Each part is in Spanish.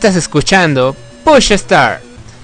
Estás escuchando Push Start.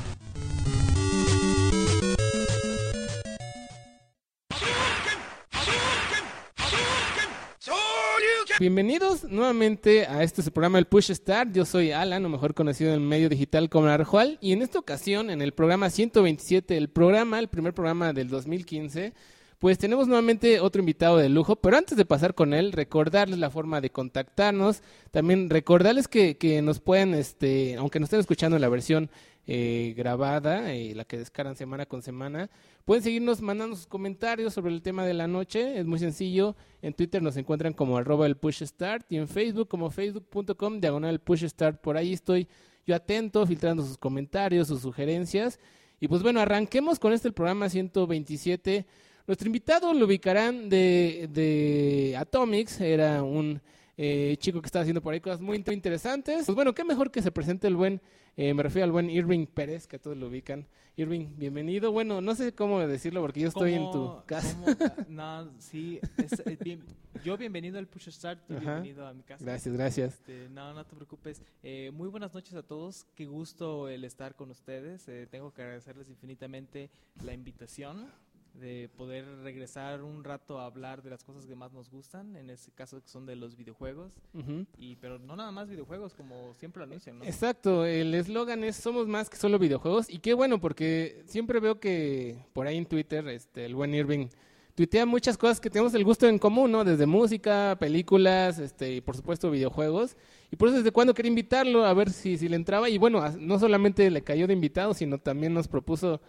Bienvenidos nuevamente a este su programa El Push Start. Yo soy Alan, o mejor conocido en el medio digital como Narjual, y en esta ocasión, en el programa 127, el primer programa del 2015, pues tenemos nuevamente otro invitado de lujo. Pero antes de pasar con él, recordarles la forma de contactarnos. También recordarles que nos pueden, aunque nos estén escuchando en la versión grabada, la que descargan semana con semana, pueden seguirnos mandando sus comentarios sobre el tema de la noche. Es muy sencillo. En Twitter nos encuentran como @elpushstart y en Facebook como facebook.com/pushstart. Por ahí estoy yo atento, filtrando sus comentarios, sus sugerencias. Y pues bueno, arranquemos con el programa 127. Nuestro invitado lo ubicarán de Atomics. Era un chico que estaba haciendo por ahí cosas muy interesantes. Pues bueno, qué mejor que se presente el buen, me refiero al buen Irving Pérez, que todos lo ubican. Irving, bienvenido. Bueno, no sé cómo decirlo porque yo estoy en tu casa. No, sí, yo bienvenido al Push Start, bienvenido a mi casa. Gracias. No te preocupes. Muy buenas noches a todos, qué gusto el estar con ustedes. Tengo que agradecerles infinitamente la invitación de poder regresar un rato a hablar de las cosas que más nos gustan, en este caso que son de los videojuegos, pero no nada más videojuegos, como siempre lo anuncian, ¿no? Exacto, el eslogan es somos más que solo videojuegos, y qué bueno, porque siempre veo que por ahí en Twitter, el buen Irving tuitea muchas cosas que tenemos el gusto en común, ¿no? Desde música, películas, y por supuesto videojuegos, y por eso desde cuando quería invitarlo a ver si le entraba, y bueno, no solamente le cayó de invitado, sino también nos propuso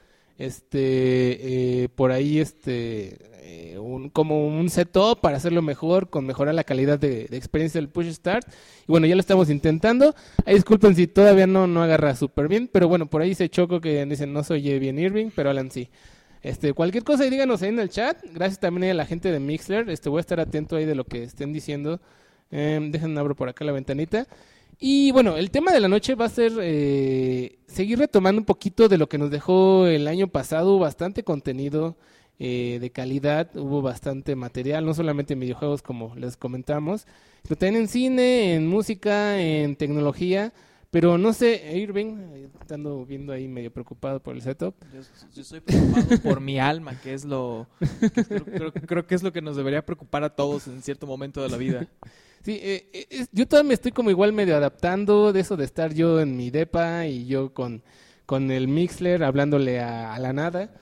por ahí como un setup para hacerlo mejor, con mejorar la calidad de experiencia del Push Start. Y bueno, ya lo estamos intentando. Ahí disculpen si todavía no agarra súper bien, pero bueno, por ahí se choco que dicen no se oye bien Irving, pero Alan sí. Cualquier cosa, díganos ahí en el chat. Gracias también a la gente de Mixler. Voy a estar atento ahí de lo que estén diciendo. Déjenme abro por acá la ventanita. Y bueno, el tema de la noche va a ser seguir retomando un poquito de lo que nos dejó el año pasado. Bastante contenido de calidad, hubo bastante material, no solamente en videojuegos como les comentamos, sino también en cine, en música, en tecnología. Pero no sé, Irving, estando viendo ahí medio preocupado por el setup. Yo estoy preocupado por mi alma, que es creo que es lo que nos debería preocupar a todos en cierto momento de la vida. Sí, yo todavía me estoy como igual medio adaptando de eso de estar yo en mi depa y yo con el Mixler hablándole a la nada.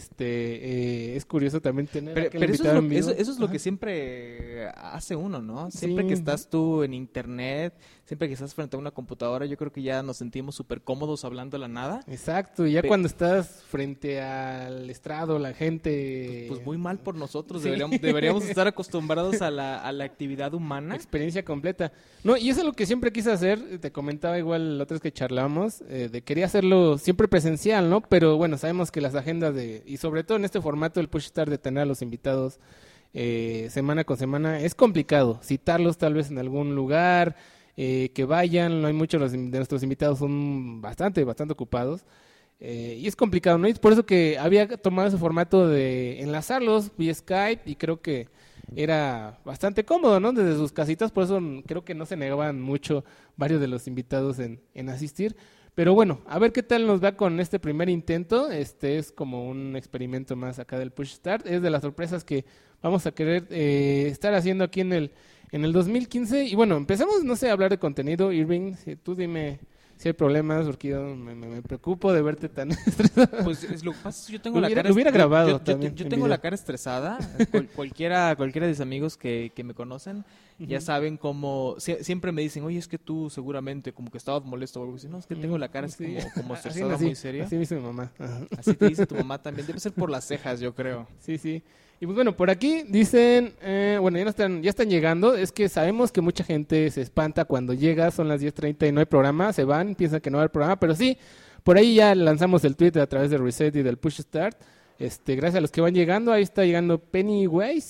Es curioso también tener pero eso es lo que siempre hace uno, ¿no? Siempre que estás tú en internet, siempre que estás frente a una computadora, yo creo que ya nos sentimos súper cómodos hablando a la nada. Exacto, y ya cuando estás frente al estrado, la gente... Pues muy mal por nosotros, sí. Deberíamos estar acostumbrados a la actividad humana. Experiencia completa. No, y eso es lo que siempre quise hacer, te comentaba igual la otra vez que charlamos, quería hacerlo siempre presencial, ¿no? Pero bueno, sabemos que las agendas y sobre todo en este formato del Push Start, de tener a los invitados semana con semana, es complicado citarlos tal vez en algún lugar, que vayan. No hay muchos de nuestros invitados, son bastante ocupados, y es complicado, ¿no? Y es por eso que había tomado ese formato de enlazarlos vía Skype, y creo que era bastante cómodo, ¿no? Desde sus casitas, por eso creo que no se negaban mucho varios de los invitados en asistir. Pero bueno, a ver qué tal nos va con este primer intento. Es como un experimento más acá del Push Start. Es de las sorpresas que vamos a querer estar haciendo aquí en el 2015. Y bueno, empezamos, no sé, a hablar de contenido. Irving, tú dime si hay problemas, porque yo me preocupo de verte tan estresado. Pues lo que pasa es que yo tengo la cara... Lo hubiera grabado también. Yo tengo la cara estresada. Cualquiera de mis amigos que me conocen ya saben cómo... Siempre me dicen, oye, es que tú seguramente como que estabas molesto o algo así. No, es que tengo la cara así como estresada, muy seria. Así me dice mi mamá. Ajá. Así te dice tu mamá también. Debe ser por las cejas, yo creo. Sí. Y pues bueno, por aquí dicen, bueno, ya están llegando. Es que sabemos que mucha gente se espanta cuando llega, son las 10:30 y no hay programa, se van, piensan que no va a haber programa, pero sí, por ahí ya lanzamos el tweet a través de Reset y del Push Start. Gracias a los que van llegando. Ahí está llegando Pennywise,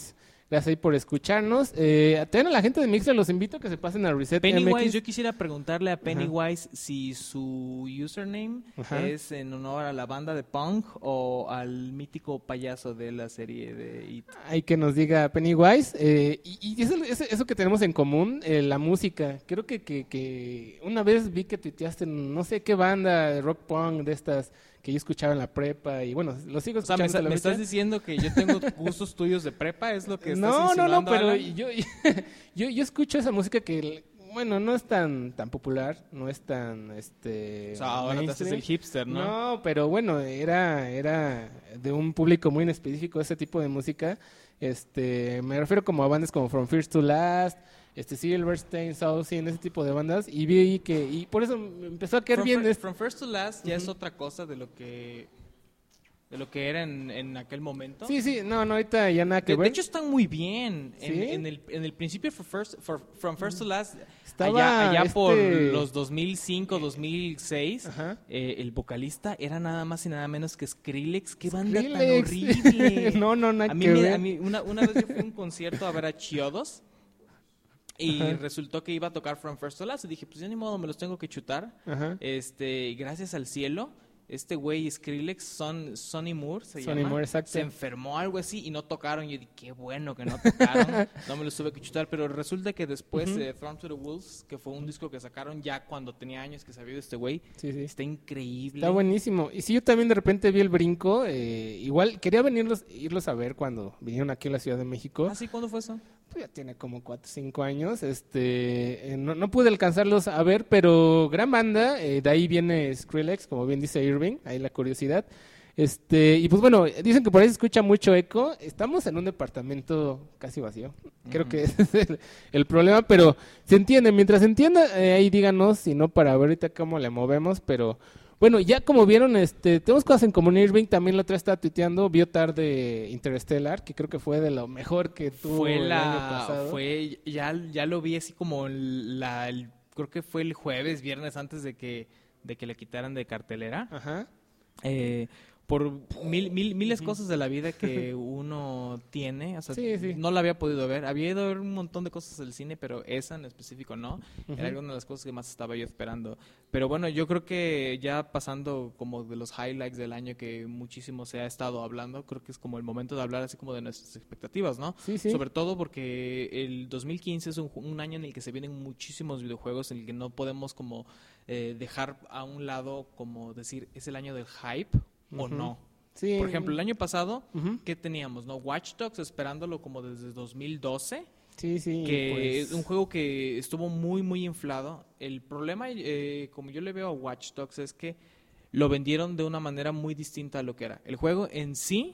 Gracias ahí por escucharnos. También a la gente de Mixer los invito a que se pasen a Reset Pennywise, MX. yo quisiera preguntarle a Pennywise si su username Ajá. es en honor a la banda de punk o al mítico payaso de la serie de It. Hay que nos diga Pennywise. Y eso que tenemos en común, la música. Creo que una vez vi que tuiteaste no sé qué banda de rock punk de estas que yo escuchaba en la prepa y bueno, lo sigo O sea, escuchando. ¿me estás diciendo que yo tengo gustos tuyos de prepa? ¿Es lo que estás No, insinuando, pero Alan? yo escucho esa música que, bueno, no es tan popular, no es tan, O sea, ahora te haces el mainstream. hipster, ¿no? No, pero bueno, era de un público muy en específico ese tipo de música. Me refiero como a bandas como From First to Last, Silverstein, Saucin, ese tipo de bandas, y vi y por eso me empezó a caer bien. From First to Last ya es otra cosa de lo que era en aquel momento. Sí, no, ahorita ya nada que De ver. hecho están muy bien. ¿Sí? En el principio From First to Last, Estaba allá por los 2005, 2006, Ajá. el vocalista era nada más y nada menos que Skrillex. ¡Qué banda tan Skrillex. horrible! No, nada a mí, que me- ver. a mí una vez yo fui a un concierto a ver a Chiodos y Ajá. resultó que iba a tocar From First to Last y dije, pues ya ni modo, me los tengo que chutar. Ajá. Gracias al cielo, este güey Skrillex, Sonny Moore se Sonny llama, Moore, exacto. se enfermó algo así y no tocaron. Yo dije, qué bueno que no tocaron, no me los tuve que chutar, pero resulta que después Thrown to the Wolves, que fue un disco que sacaron ya cuando tenía años que sabía de este güey, Sí. está increíble. Está buenísimo. Y sí, yo también de repente vi el brinco. Igual quería irlos a ver cuando vinieron aquí a la Ciudad de México. ¿Ah, sí? ¿Cuándo fue eso? Pues ya tiene como 4 o 5 años. No pude alcanzarlos a ver, pero gran banda. De ahí viene Skrillex, como bien dice Irving. Ahí la curiosidad. Y pues bueno, dicen que por ahí se escucha mucho eco. Estamos en un departamento casi vacío. Creo que ese es el problema, pero se entiende. Mientras se entienda, ahí díganos, si no, para ver ahorita cómo le movemos. Pero bueno, ya como vieron, tenemos cosas en común. Irving también la otra vez estaba tuiteando, vio tarde Interstellar, que creo que fue de lo mejor que tuvo el año pasado. Ya lo vi así como creo que fue el jueves, viernes antes de que le quitaran de cartelera. Ajá. Por miles cosas de la vida que uno tiene, o sea, Sí. no la había podido ver. Había ido a ver un montón de cosas del cine, pero esa en específico no. Era alguna de las cosas que más estaba yo esperando. Pero bueno, yo creo que ya pasando como de los highlights del año que muchísimo se ha estado hablando, creo que es como el momento de hablar así como de nuestras expectativas, ¿no? Sí. Sobre todo porque el 2015 es un año en el que se vienen muchísimos videojuegos, en el que no podemos como dejar a un lado, como decir, es el año del hype o no. Sí. Por ejemplo, el año pasado, Ujú. ¿qué teníamos? ¿No? Watch Dogs esperándolo como desde 2012, Sí. que Pues, es un juego que estuvo muy, muy inflado. El problema, como yo le veo a Watch Dogs, es que lo vendieron de una manera muy distinta a lo que era. El juego en sí,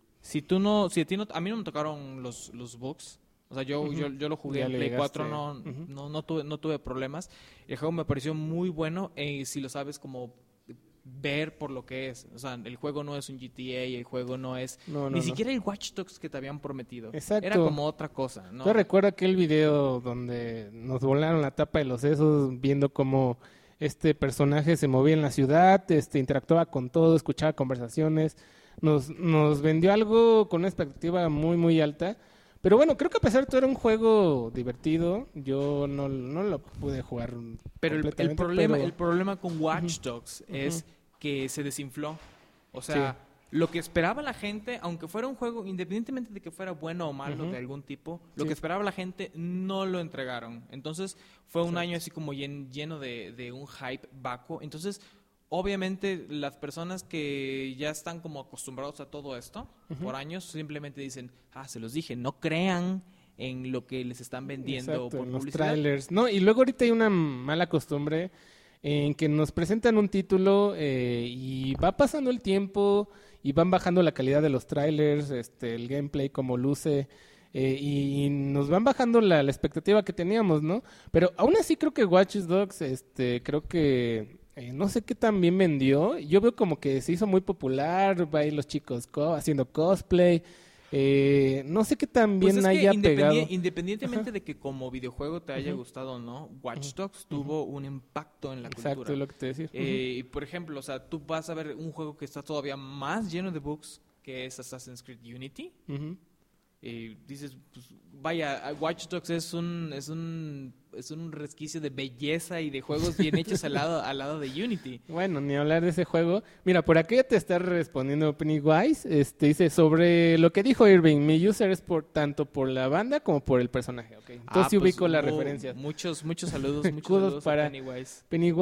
a mí no me tocaron los bugs. O sea, yo lo jugué Ya en le Play llegaste. 4, no tuve problemas. El juego me pareció muy bueno, si lo sabes como ver por lo que es. O sea, el juego no es un GTA, el juego no es ni siquiera el Watch Dogs que te habían prometido. Exacto. Era como otra cosa, ¿no? Yo recuerdo aquel video donde nos volaron la tapa de los sesos viendo cómo este personaje se movía en la ciudad, interactuaba con todo, escuchaba conversaciones, nos vendió algo con una expectativa muy, muy alta. Pero bueno, creo que a pesar de todo era un juego divertido. Yo no lo pude jugar Pero el completamente, problema con Watch Dogs es que se desinfló. O sea, lo que esperaba la gente, aunque fuera un juego, independientemente de que fuera bueno o malo de algún tipo, lo que esperaba la gente no lo entregaron. Entonces fue un año así como lleno de un hype vacuo. Entonces, obviamente, las personas que ya están como acostumbrados a todo esto por años simplemente dicen, se los dije, no crean en lo que les están vendiendo. Exacto, por en los publicidad. trailers. No, y luego ahorita hay una mala costumbre en que nos presentan un título y va pasando el tiempo y van bajando la calidad de los trailers, el gameplay como luce, y nos van bajando la expectativa que teníamos, ¿no? Pero aún así creo que Watch Dogs, creo que no sé qué tan bien vendió. Yo veo como que se hizo muy popular, va ahí los chicos haciendo cosplay. No sé qué tan bien Pues es haya que pegado. independientemente de que como videojuego te haya gustado o no, Watch Dogs tuvo un impacto en la Exacto, cultura. es lo que te decía. Y por ejemplo, o sea, tú vas a ver un juego que está todavía más lleno de bugs, que es Assassin's Creed Unity. Ujú. dices, pues, vaya, Watch Dogs es un resquicio de belleza y de juegos bien hechos al lado de Unity. Bueno, ni hablar de ese juego. Mira, por aquí te está respondiendo Pennywise. Dice sobre lo que dijo Irving. Mi user es tanto por la banda como por el personaje. Okay. Entonces sí ubico las referencias. Muchos saludos, muchos saludos para Pennywise.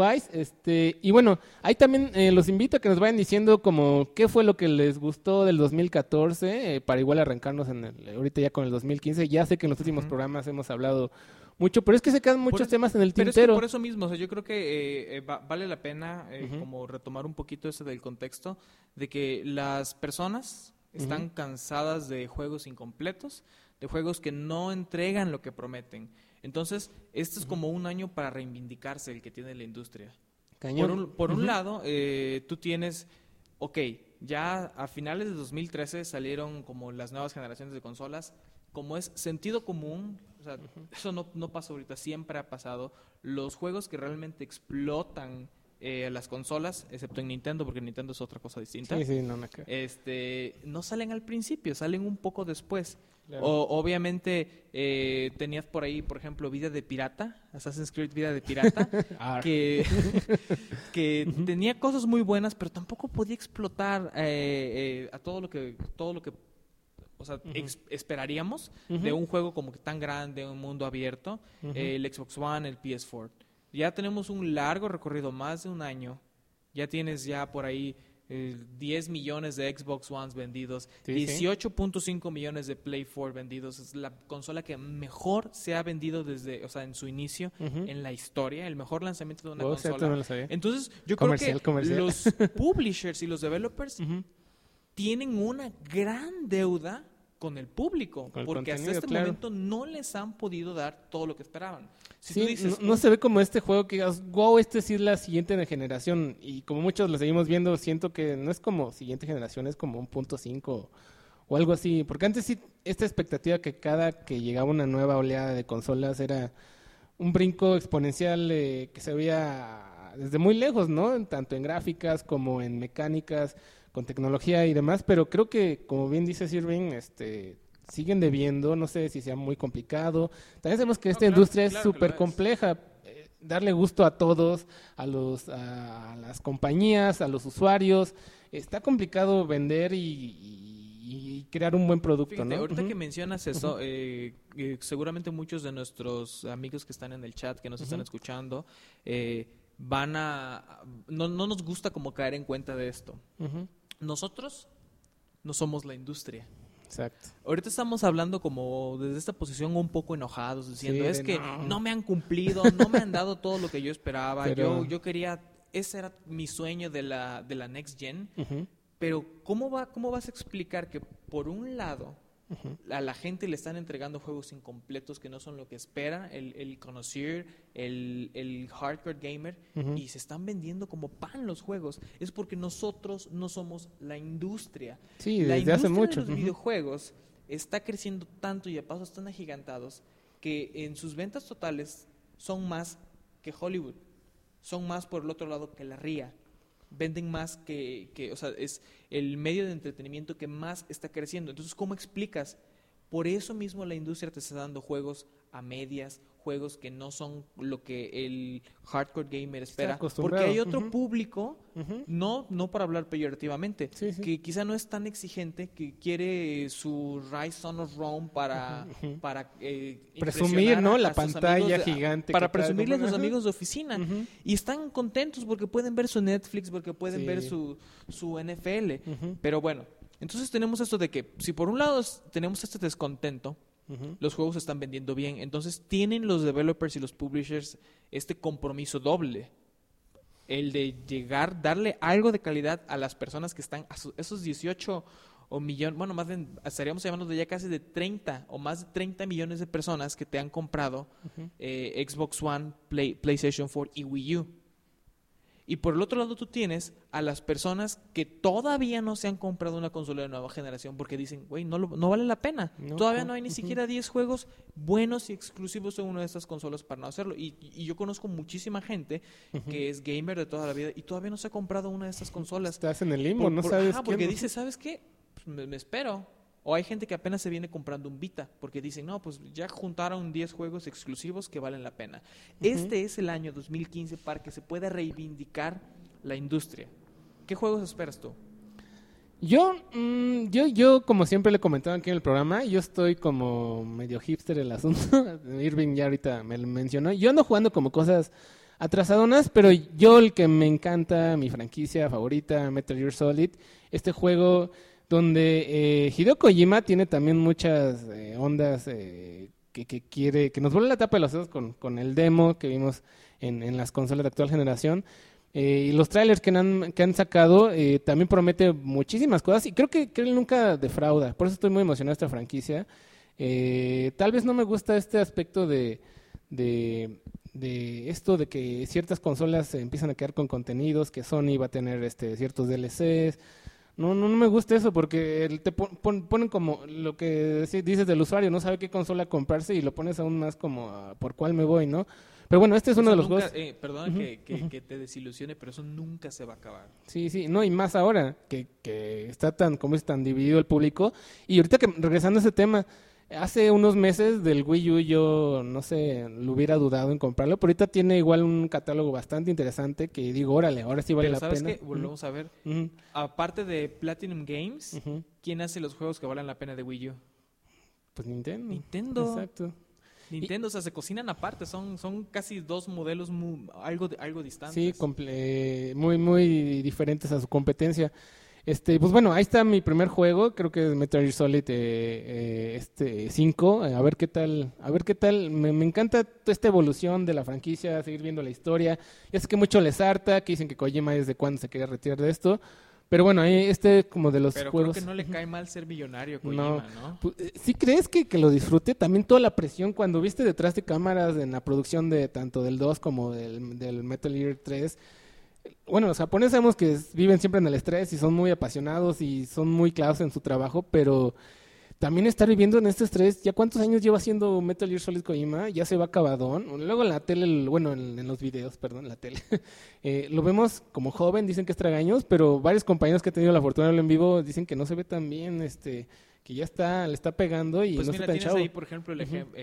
Y bueno, ahí también los invito a que nos vayan diciendo como qué fue lo que les gustó del 2014 para igual arrancarnos ahorita ya con el 2015. Ya sé que en los últimos programas hemos hablado mucho, pero es que se quedan muchos temas en el tintero. Pero es que por eso mismo, o sea, yo creo que vale la pena como retomar un poquito ese del contexto de que las personas están cansadas de juegos incompletos, de juegos que no entregan lo que prometen. Entonces, este es como un año para reivindicarse el que tiene la industria. Cañón. Por un lado, tú tienes, ya a finales de 2013 salieron como las nuevas generaciones de consolas, como es sentido común, o sea, eso no pasa ahorita, siempre ha pasado. Los juegos que realmente explotan las consolas, excepto en Nintendo, porque Nintendo es otra cosa distinta. Sí, no no salen al principio, salen un poco después. Claro. Obviamente tenías por ahí, por ejemplo, Vida de Pirata, Assassin's Creed Vida de Pirata, que tenía cosas muy buenas, pero tampoco podía explotar a todo lo que o sea, esperaríamos de un juego como que tan grande, un mundo abierto, el Xbox One, el PS4. Ya tenemos un largo recorrido, más de un año. Ya tienes por ahí 10 millones de Xbox Ones vendidos, 18.5 millones de Play 4 vendidos. Es la consola que mejor se ha vendido en su inicio en la historia, el mejor lanzamiento de una consola. Entonces, yo creo que los publishers y los developers tienen una gran deuda con el público, porque hasta este momento no les han podido dar todo lo que esperaban. Si tú dices, no se ve como este juego que digas, wow, sí es la siguiente generación, y como muchos lo seguimos viendo, siento que no es como siguiente generación, es como un 1.5 o algo así, porque antes sí, esta expectativa que cada que llegaba una nueva oleada de consolas era un brinco exponencial que se veía desde muy lejos, ¿no? Tanto en gráficas como en mecánicas, con tecnología y demás, pero creo que, como bien dice Irving, siguen debiendo, no sé si sea muy complicado. También sabemos que esta industria es súper compleja, darle gusto a todos, a las compañías, a los usuarios, está complicado vender y crear un buen producto. Fíjate, ¿no? Ahorita que mencionas eso, seguramente muchos de nuestros amigos que están en el chat, que nos están escuchando, no nos gusta como caer en cuenta de esto. Nosotros no somos la industria. Exacto. Ahorita estamos hablando como desde esta posición un poco enojados, diciendo que no me han cumplido, no me han dado todo lo que yo esperaba. Pero yo quería, ese era mi sueño de la Next Gen. Pero ¿cómo vas a explicar que por un lado a la gente le están entregando juegos incompletos que no son lo que espera el connoisseur, el hardcore gamer, y se están vendiendo como pan los juegos? Es porque nosotros no somos la industria. Sí, la desde hace mucho. De los videojuegos está creciendo tanto y a pasos tan agigantados que en sus ventas totales son más que Hollywood, son más por el otro lado que la RIA. Venden más o sea, es el medio de entretenimiento que más está creciendo. Entonces, ¿cómo explicas? Por eso mismo la industria te está dando juegos a medias, juegos que no son lo que el hardcore gamer espera, porque hay otro público, no para hablar peyorativamente, que quizá no es tan exigente, que quiere su Rise Son of Rome para presumir, ¿no? La pantalla gigante. Para presumirle a sus amigos de oficina. Y están contentos porque pueden ver su Netflix, porque pueden ver su NFL. Pero bueno, entonces tenemos esto de que si por un lado tenemos este descontento, los juegos se están vendiendo bien, entonces tienen los developers y los publishers este compromiso doble, el de darle algo de calidad a las personas que están, esos 18 o millones, bueno, más bien estaríamos hablando de ya casi de 30 o más de 30 millones de personas que te han comprado Xbox One, PlayStation 4 y Wii U. Y por el otro lado tú tienes a las personas que todavía no se han comprado una consola de nueva generación porque dicen, güey, no vale la pena. Todavía no hay ni siquiera 10 juegos buenos y exclusivos en una de estas consolas para no hacerlo. Y yo conozco muchísima gente que es gamer de toda la vida y todavía no se ha comprado una de estas consolas. Estás en el limbo, no sabes qué. Porque dice, ¿sabes qué? Pues me espero. O hay gente que apenas se viene comprando un Vita porque dicen, no, pues ya juntaron 10 juegos exclusivos que valen la pena. Este es el año 2015 para que se pueda reivindicar la industria. ¿Qué juegos esperas tú? Yo como siempre le comentaba aquí en el programa, yo estoy como medio hipster el asunto. Irving ya ahorita me lo mencionó. Yo ando jugando como cosas atrasadonas, pero yo el que me encanta, mi franquicia favorita, Metal Gear Solid, este juego donde Hideo Kojima tiene también muchas ondas que nos vuelve la tapa de los sesos con el demo que vimos en las consolas de actual generación. Y los trailers que han sacado también promete muchísimas cosas y creo que él nunca defrauda. Por eso estoy muy emocionado de esta franquicia. Tal vez no me gusta este aspecto de esto de que ciertas consolas se empiezan a quedar con contenidos, que Sony va a tener ciertos DLCs. No me gusta eso porque te ponen como lo que dices del usuario, no sabe qué consola comprarse y lo pones aún más como por cuál me voy, ¿no? Pero bueno, este es uno de los juegos... Perdona que te desilusione, pero eso nunca se va a acabar. Sí, no, y más ahora que está tan dividido el público. Y ahorita que regresando a ese tema, hace unos meses del Wii U yo, no sé, lo hubiera dudado en comprarlo, pero ahorita tiene igual un catálogo bastante interesante que digo, órale, ahora sí vale la pena. Pero ¿sabes qué? Volvemos a ver, aparte de Platinum Games, ¿quién hace los juegos que valen la pena de Wii U? Pues Nintendo. Exacto. Nintendo, o sea, se cocinan aparte, son casi dos modelos algo distantes. Sí, muy diferentes a su competencia. Pues bueno, ahí está mi primer juego, creo que es Metal Gear Solid 5, a ver qué tal, me encanta toda esta evolución de la franquicia, seguir viendo la historia, ya sé que mucho les harta, que dicen que Kojima desde cuándo se quería retirar de esto, pero bueno, ahí como de los pero juegos... Pero creo que no le cae mal ser millonario Kojima, ¿no? ¿Sí crees que lo disfrute? También toda la presión cuando viste detrás de cámaras en la producción de tanto del 2 como del Metal Gear 3. Bueno, los japoneses sabemos que viven siempre en el estrés y son muy apasionados y son muy clavados en su trabajo, pero también estar viviendo en este estrés, ¿ya cuántos años lleva haciendo Metal Gear Solid Kojima? Ya se va acabadón. Luego en la tele, en los videos, perdón, la tele, lo vemos como joven, dicen que es tragaños, pero varios compañeros que han tenido la fortuna de verlo en vivo dicen que no se ve tan bien, que ya le está pegando y pues no mira, está tan chavo. Ahí, por ejemplo,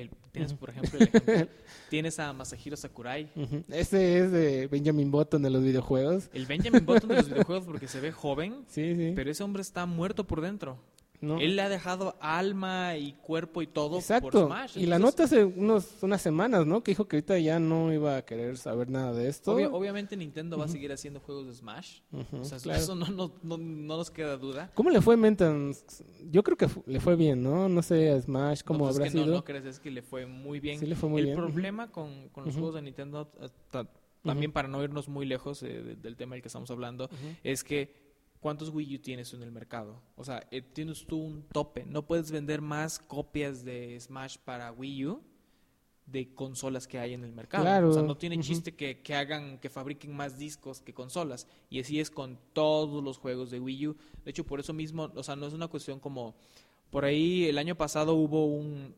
tienes a Masahiro Sakurai. Ese es de Benjamin Button de los videojuegos. El Benjamin Button de los videojuegos porque se ve joven, sí. Pero ese hombre está muerto por dentro. No. Él le ha dejado alma y cuerpo y todo Exacto. por Smash. Y la nota hace unas semanas, ¿no? Que dijo que ahorita ya no iba a querer saber nada de esto. Obviamente Nintendo va a seguir haciendo juegos de Smash. O sea, claro. Eso no nos queda duda. ¿Cómo le fue Mentans? Yo creo que le fue bien, ¿no? No sé a Smash cómo pues habrá es que sido. No crees, es que le fue muy bien. Sí, le fue muy bien. El problema con los juegos de Nintendo, también para no irnos muy lejos del tema del que estamos hablando, es que ¿cuántos Wii U tienes en el mercado? O sea, tienes tú un tope. No puedes vender más copias de Smash para Wii U de consolas que hay en el mercado. Claro. O sea, no tiene chiste que fabriquen más discos que consolas. Y así es con todos los juegos de Wii U. De hecho, por eso mismo, o sea, no es una cuestión como... Por ahí el año pasado hubo un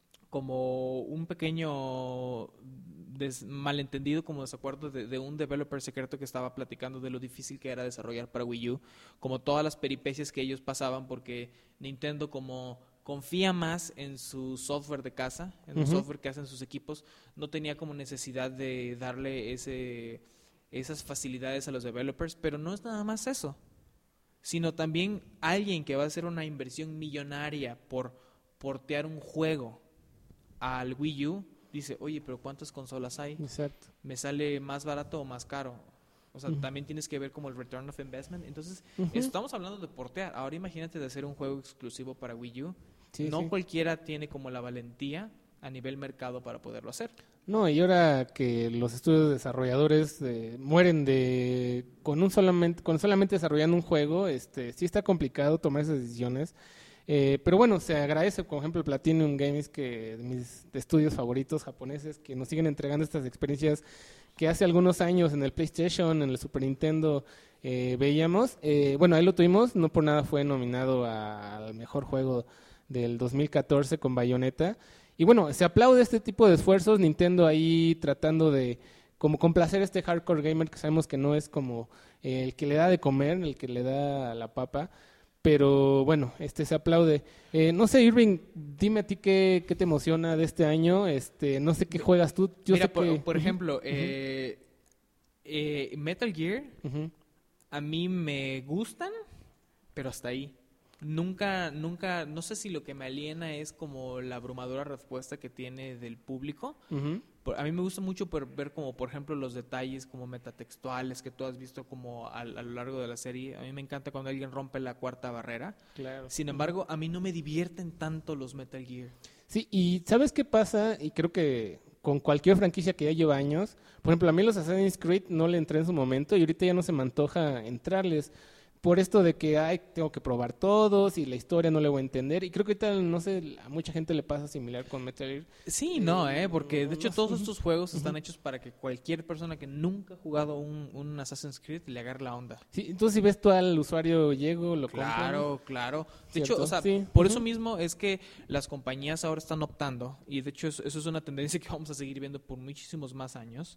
pequeño malentendido, como desacuerdo de un developer secreto que estaba platicando de lo difícil que era desarrollar para Wii U, como todas las peripecias que ellos pasaban, porque Nintendo como confía más en su software de casa, en el software que hacen sus equipos, no tenía como necesidad de darle esas facilidades a los developers, pero no es nada más eso, sino también alguien que va a hacer una inversión millonaria por portear un juego al Wii U, dice, oye, pero ¿cuántas consolas hay? Exacto. ¿Me sale más barato o más caro? O sea, también tienes que ver como el return of investment. Entonces, estamos hablando de portear. Ahora imagínate de hacer un juego exclusivo para Wii U. No cualquiera tiene como la valentía a nivel mercado para poderlo hacer. No, y ahora que los estudios desarrolladores mueren con solamente desarrollando un juego, sí está complicado tomar esas decisiones. Pero bueno, se agradece, por ejemplo, Platinum Games, que de mis estudios favoritos japoneses, que nos siguen entregando estas experiencias que hace algunos años en el PlayStation, en el Super Nintendo veíamos. Bueno, ahí lo tuvimos, no por nada fue nominado al mejor juego del 2014 con Bayonetta. Y bueno, se aplaude este tipo de esfuerzos, Nintendo ahí tratando de como complacer a este hardcore gamer que sabemos que no es como el que le da de comer, el que le da la papa. pero bueno, se aplaude. No sé, Irving, dime a ti qué te emociona de este año. No sé qué juegas tú. Yo Mira, sé que... por ejemplo, Metal Gear, Ujú, a mí me gustan, pero hasta ahí. Nunca, no sé si lo que me aliena es como la abrumadora respuesta que tiene del público. ujú. A mí me gusta mucho ver como, por ejemplo, los detalles como metatextuales que tú has visto como a lo largo de la serie. A mí me encanta cuando alguien rompe la cuarta barrera. Claro. Sin embargo, a mí no me divierten tanto los Metal Gear. Sí, y ¿sabes qué pasa? Y creo que con cualquier franquicia que ya lleva años, por ejemplo, a mí los Assassin's Creed no le entré en su momento y ahorita ya no se me antoja entrarles por esto de que tengo que probar todos y la historia no le voy a entender. Y creo que ahorita, no sé, a mucha gente le pasa similar con Metal Gear. Sí, no, porque de hecho no sé. todos estos juegos están hechos para que cualquier persona que nunca ha jugado un Assassin's Creed le agarre la onda. Sí, entonces si ves tú al usuario llego, lo compran. Claro, claro. De ¿Cierto? hecho, o sea, Sí. por eso mismo es que las compañías ahora están optando, y de hecho eso es una tendencia que vamos a seguir viendo por muchísimos más años,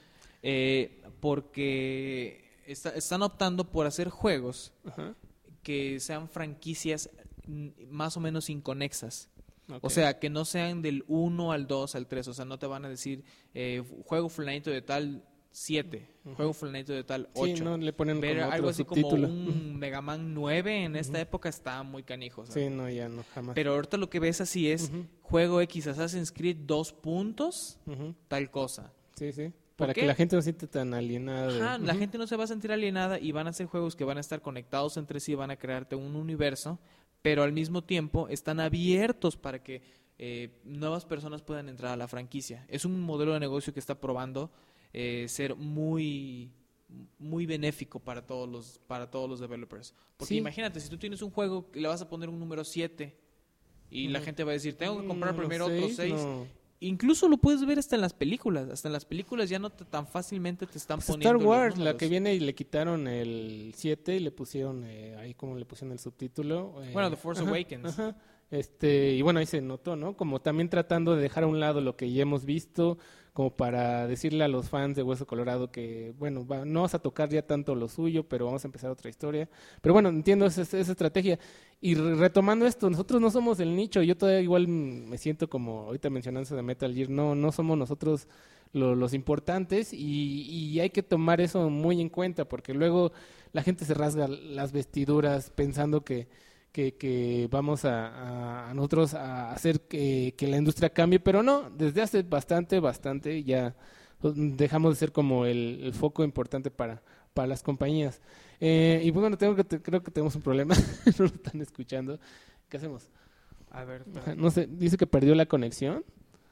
porque están optando por hacer juegos Ajá. que sean franquicias más o menos inconexas. Ok. O sea, que no sean del 1 al 2 al 3. O sea, no te van a decir juego fulanito de tal 7, juego fulanito de tal 8. Sí, no le ponen Ver como algo otro así como subtítulo. un Mega Man 9 en esta época está muy canijo. ¿sabes? Sí, no, ya no, jamás. Pero ahorita lo que ves así es juego X Assassin's Creed 2 puntos, Ujú. tal cosa. Sí, sí. ¿Por Para qué? que la gente no se siente tan alienada. Ajá, la gente no se va a sentir alienada y van a ser juegos que van a estar conectados entre sí, van a crearte un universo, pero al mismo tiempo están abiertos para que nuevas personas puedan entrar a la franquicia. Es un modelo de negocio que está probando ser muy benéfico para todos los developers. Porque Sí. imagínate, si tú tienes un juego que le vas a poner un número 7 y la gente va a decir, tengo que comprar Los primero otros 6. no. Incluso lo puedes ver hasta en las películas. Hasta en las películas ya no tan fácilmente te están Pues poniendo Star Wars, los la números. que viene y le quitaron el 7 y le pusieron, ahí como le pusieron el subtítulo. Bueno, The Force ajá, Awakens. Ajá. Y bueno, ahí se notó, ¿no? Como también tratando de dejar a un lado lo que ya hemos visto, como para decirle a los fans de Hueso Colorado que, bueno, no vas a tocar ya tanto lo suyo, pero vamos a empezar otra historia. Pero bueno, entiendo esa estrategia. Y retomando esto, nosotros no somos el nicho. Yo todavía igual me siento como, ahorita mencionando de Metal Gear, no somos nosotros los importantes y hay que tomar eso muy en cuenta porque luego la gente se rasga las vestiduras pensando que vamos a nosotros a hacer que la industria cambie, pero no, desde hace bastante ya dejamos de ser como el foco importante para las compañías. Y bueno, creo que tenemos un problema, no lo están escuchando. ¿Qué hacemos? A ver, Ajá, no sé, dice que perdió la conexión.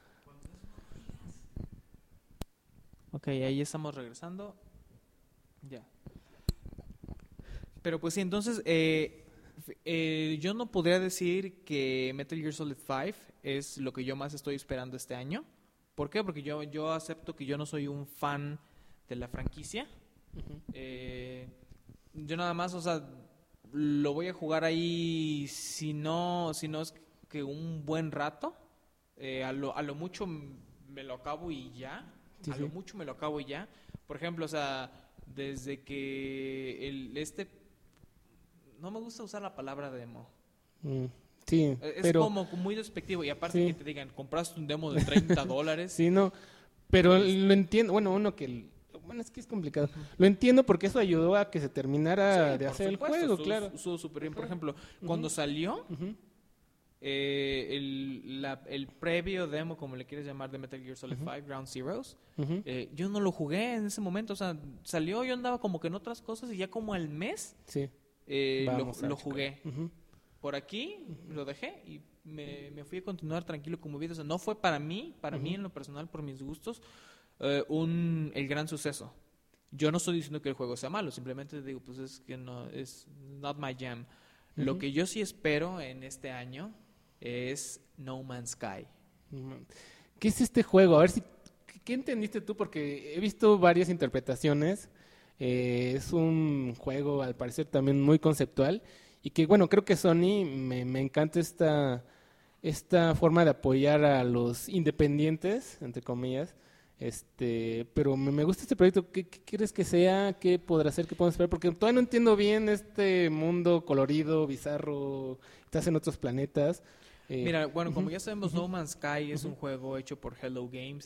ok, ahí estamos regresando. Ya. Pero pues sí, entonces yo no podría decir que Metal Gear Solid 5 es lo que yo más estoy esperando este año. ¿Por qué? Porque yo acepto que yo no soy un fan de la franquicia. Yo nada más, o sea, lo voy a jugar ahí si no es que un buen rato. A lo mucho me lo acabo y ya. Sí, Lo sí. mucho me lo acabo y ya. Por ejemplo, o sea, desde que no me gusta usar la palabra demo. Sí, Es pero como muy despectivo. Y aparte Sí. que te digan, compraste un demo de $30. sí, no, pero lo entiendo. Bueno, es que es complicado. Lo entiendo porque eso ayudó a que se terminara Sí, de por hacer supuesto, el juego, estuvo- claro. Estuvo súper bien. Por ejemplo, cuando salió Ujú. el previo demo, como le quieres llamar, de Metal Gear Solid 5, Ground Zeroes, Ujú. yo no lo jugué en ese momento. O sea, salió, yo andaba como que en otras cosas y ya como al mes Sí, lo vamos a checar. jugué. Ujú. Por aquí lo dejé y me fui a continuar tranquilo con mi vida. O sea, no fue para mí en lo personal, por mis gustos, el gran suceso. Yo no estoy diciendo que el juego sea malo, simplemente digo, pues es que no, es not my jam. Lo que yo sí espero en este año es No Man's Sky. ¿Qué es este juego? A ver si, ¿qué entendiste tú? Porque he visto varias interpretaciones. Es un juego, al parecer, también muy conceptual. Y que, bueno, creo que Sony me encanta esta forma de apoyar a los independientes, entre comillas. Pero me gusta este proyecto. ¿Qué quieres que sea? ¿Qué podrá ser? ¿Qué podemos esperar? Porque todavía no entiendo bien este mundo colorido, bizarro. Estás en otros planetas. Mira, bueno, como ya sabemos, No Man's Sky es un juego hecho por Hello Games,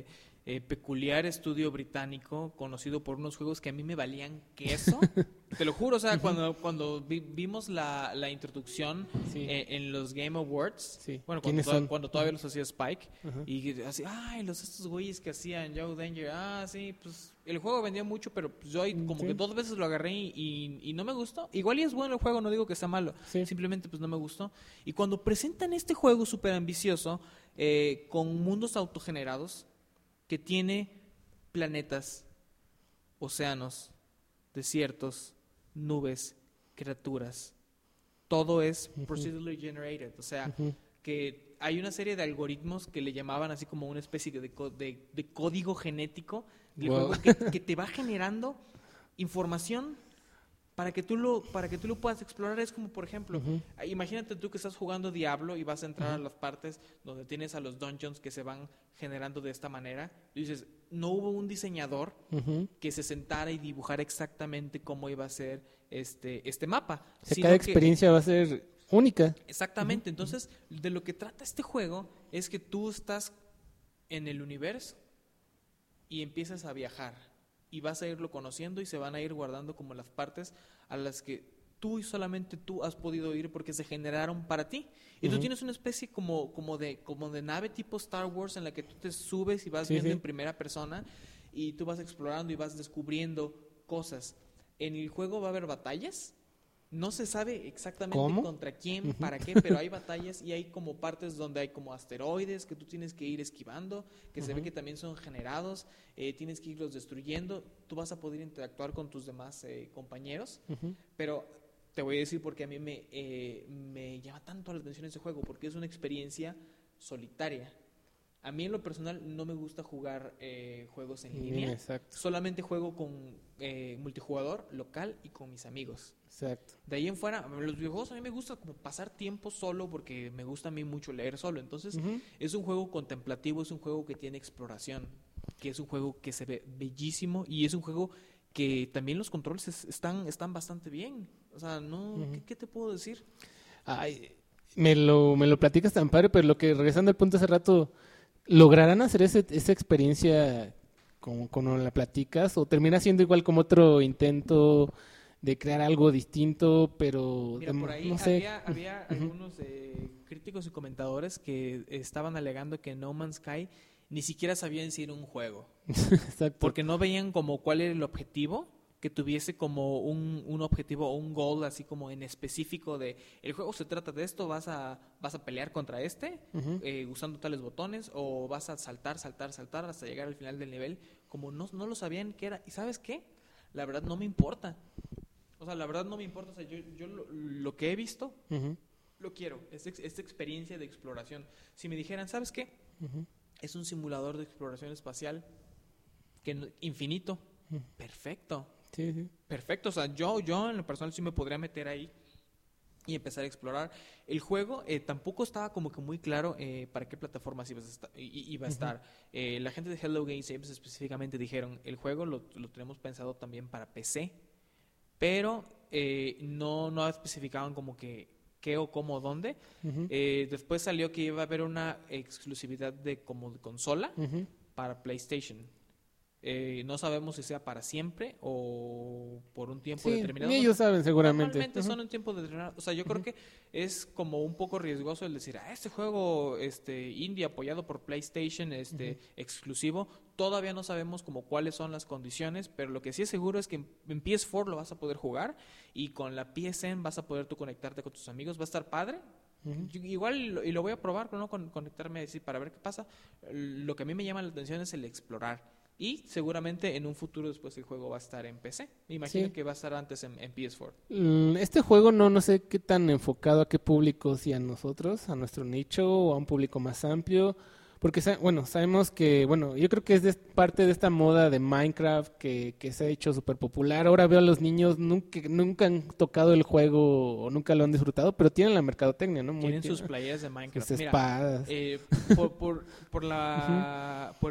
peculiar estudio británico conocido por unos juegos que a mí me valían queso. Te lo juro, o sea, cuando vimos la introducción Sí. en los Game Awards, Sí. bueno, ¿Quiénes son? cuando todavía los hacía Spike, Ajá. y así, estos güeyes que hacían Joe Danger, sí, pues el juego vendía mucho, pero pues, yo ahí como Sí. que 2 veces lo agarré y no me gustó. Igual y es bueno el juego, no digo que está malo, Sí. simplemente pues no me gustó. Y cuando presentan este juego súper ambicioso, con mundos autogenerados, que tiene planetas, océanos, desiertos, nubes, criaturas. Todo es procedurally generated, o sea, que hay una serie de algoritmos que le llamaban así como una especie de código genético del Wow. juego que te va generando información para que tú lo puedas explorar. Es como, por ejemplo, imagínate tú que estás jugando Diablo y vas a entrar a las partes donde tienes a los dungeons que se van generando de esta manera. Y dices, no hubo un diseñador que se sentara y dibujara exactamente cómo iba a ser este mapa. O sea, sino cada que- experiencia va a ser única. Exactamente. Entonces, de lo que trata este juego es que tú estás en el universo y empiezas a viajar y vas a irlo conociendo y se van a ir guardando como las partes a las que tú y solamente tú has podido ir porque se generaron para ti. Y tú tienes una especie como de nave tipo Star Wars en la que tú te subes y vas Sí, viendo sí. en primera persona y tú vas explorando y vas descubriendo cosas. En el juego va a haber batallas. No se sabe exactamente ¿Cómo? contra quién, para qué, pero hay batallas y hay como partes donde hay como asteroides que tú tienes que ir esquivando, que se ve que también son generados, tienes que irlos destruyendo, tú vas a poder interactuar con tus demás compañeros, pero te voy a decir por qué a mí me llama tanto la atención ese juego, porque es una experiencia solitaria. A mí en lo personal no me gusta jugar juegos en línea, Exacto, solamente juego con multijugador local y con mis amigos. exacto. De ahí en fuera, los videojuegos a mí me gusta como pasar tiempo solo porque me gusta a mí mucho leer solo. Entonces, es un juego contemplativo, es un juego que tiene exploración, que es un juego que se ve bellísimo y es un juego que también los controles están bastante bien. O sea, no, ¿qué te puedo decir? Ay, me lo platicas tan padre, pero regresando al punto hace rato, ¿lograrán hacer esa experiencia como la platicas? ¿O termina siendo igual como otro intento de crear algo distinto, pero Mira, por ahí no sé? había algunos críticos y comentadores que estaban alegando que No Man's Sky ni siquiera sabían si era un juego. Exacto. Porque no veían como cuál era el objetivo, que tuviese como un objetivo o un goal así como en específico de el juego se trata de esto, vas a pelear contra usando tales botones o vas a saltar hasta llegar al final del nivel, como no lo sabían qué era. ¿Y sabes qué? La verdad no me importa. O sea, la verdad no me importa. O sea, yo lo que he visto, lo quiero. Esta experiencia de exploración. Si me dijeran, ¿sabes qué? Es un simulador de exploración espacial infinito. Perfecto. Sí, sí. Perfecto. O sea, yo en lo personal sí me podría meter ahí y empezar a explorar. El juego tampoco estaba como que muy claro para qué plataformas iba a estar. La gente de Hello Games específicamente dijeron, el juego lo tenemos pensado también para PC, pero no especificaban como que qué o cómo o dónde. Después salió que iba a haber una exclusividad como de consola para PlayStation. No sabemos si sea para siempre o por un tiempo Sí, determinado. ni ellos saben seguramente. Normalmente son un tiempo determinado. O sea, yo creo que es como un poco riesgoso el decir, este juego indie apoyado por PlayStation, exclusivo, todavía no sabemos como cuáles son las condiciones, pero lo que sí es seguro es que en PS4 lo vas a poder jugar y con la PSN vas a poder tú conectarte con tus amigos, va a estar padre. Igual y lo voy a probar, ¿no? Conectarme así para ver qué pasa. Lo que a mí me llama la atención es el explorar. Y seguramente en un futuro después el juego va a estar en PC. Me imagino Sí. que va a estar antes en PS4. Este juego no sé qué tan enfocado a qué público, si a nosotros, a nuestro nicho o a un público más amplio. Porque, sabemos que, yo creo que es parte de esta moda de Minecraft que se ha hecho súper popular. Ahora veo a los niños nunca han tocado el juego o nunca lo han disfrutado, pero tienen la mercadotecnia, ¿no? Tienen sus playeras de Minecraft. sus Mira, espadas. por el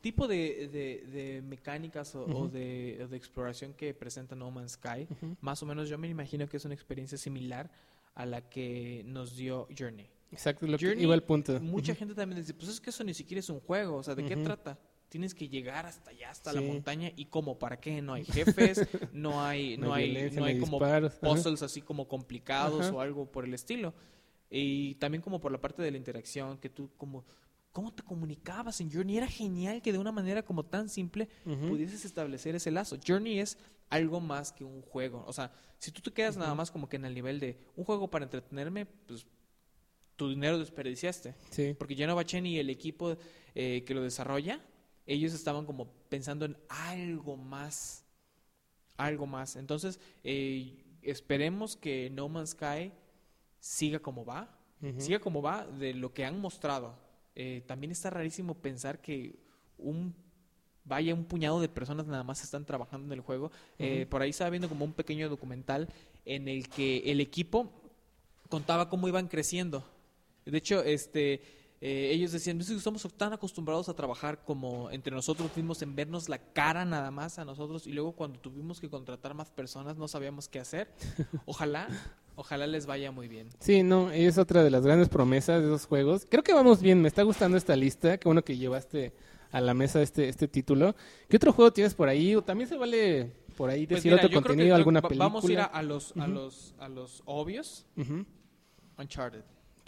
tipo de mecánicas o de exploración que presenta No Man's Sky, más o menos yo me imagino que es una experiencia similar a la que nos dio Journey. Exacto, lo Journey, que iba al punto. Mucha gente también dice, pues es que eso ni siquiera es un juego, o sea, ¿de qué trata? Tienes que llegar hasta allá, hasta la montaña, y ¿cómo? ¿Para qué? No hay jefes, no hay como disparos, puzzles así como complicados o algo por el estilo. Y también como por la parte de la interacción, que tú ¿cómo te comunicabas en Journey? Era genial que de una manera como tan simple pudieses establecer ese lazo. Journey es algo más que un juego. O sea, si tú te quedas nada más como que en el nivel de un juego para entretenerme, pues tu dinero desperdiciaste. Sí. Porque Genova Chen y el equipo que lo desarrolla, ellos estaban como pensando en algo más. Algo más. Entonces, esperemos que No Man's Sky siga como va. Siga como va de lo que han mostrado. También está rarísimo pensar que un puñado de personas nada más están trabajando en el juego. Por ahí estaba viendo como un pequeño documental en el que el equipo contaba cómo iban creciendo. De hecho, ellos decían, estamos tan acostumbrados a trabajar como entre nosotros mismos, en vernos la cara nada más a nosotros, y luego cuando tuvimos que contratar más personas no sabíamos qué hacer. Ojalá les vaya muy bien. Sí, no, es otra de las grandes promesas de esos juegos. Creo que vamos bien, me está gustando esta lista. Qué bueno que llevaste a la mesa este título. ¿Qué otro juego tienes por ahí? O también se vale por ahí decir Pues mira, otro contenido, alguna película. Vamos a ir a los obvios. Uncharted.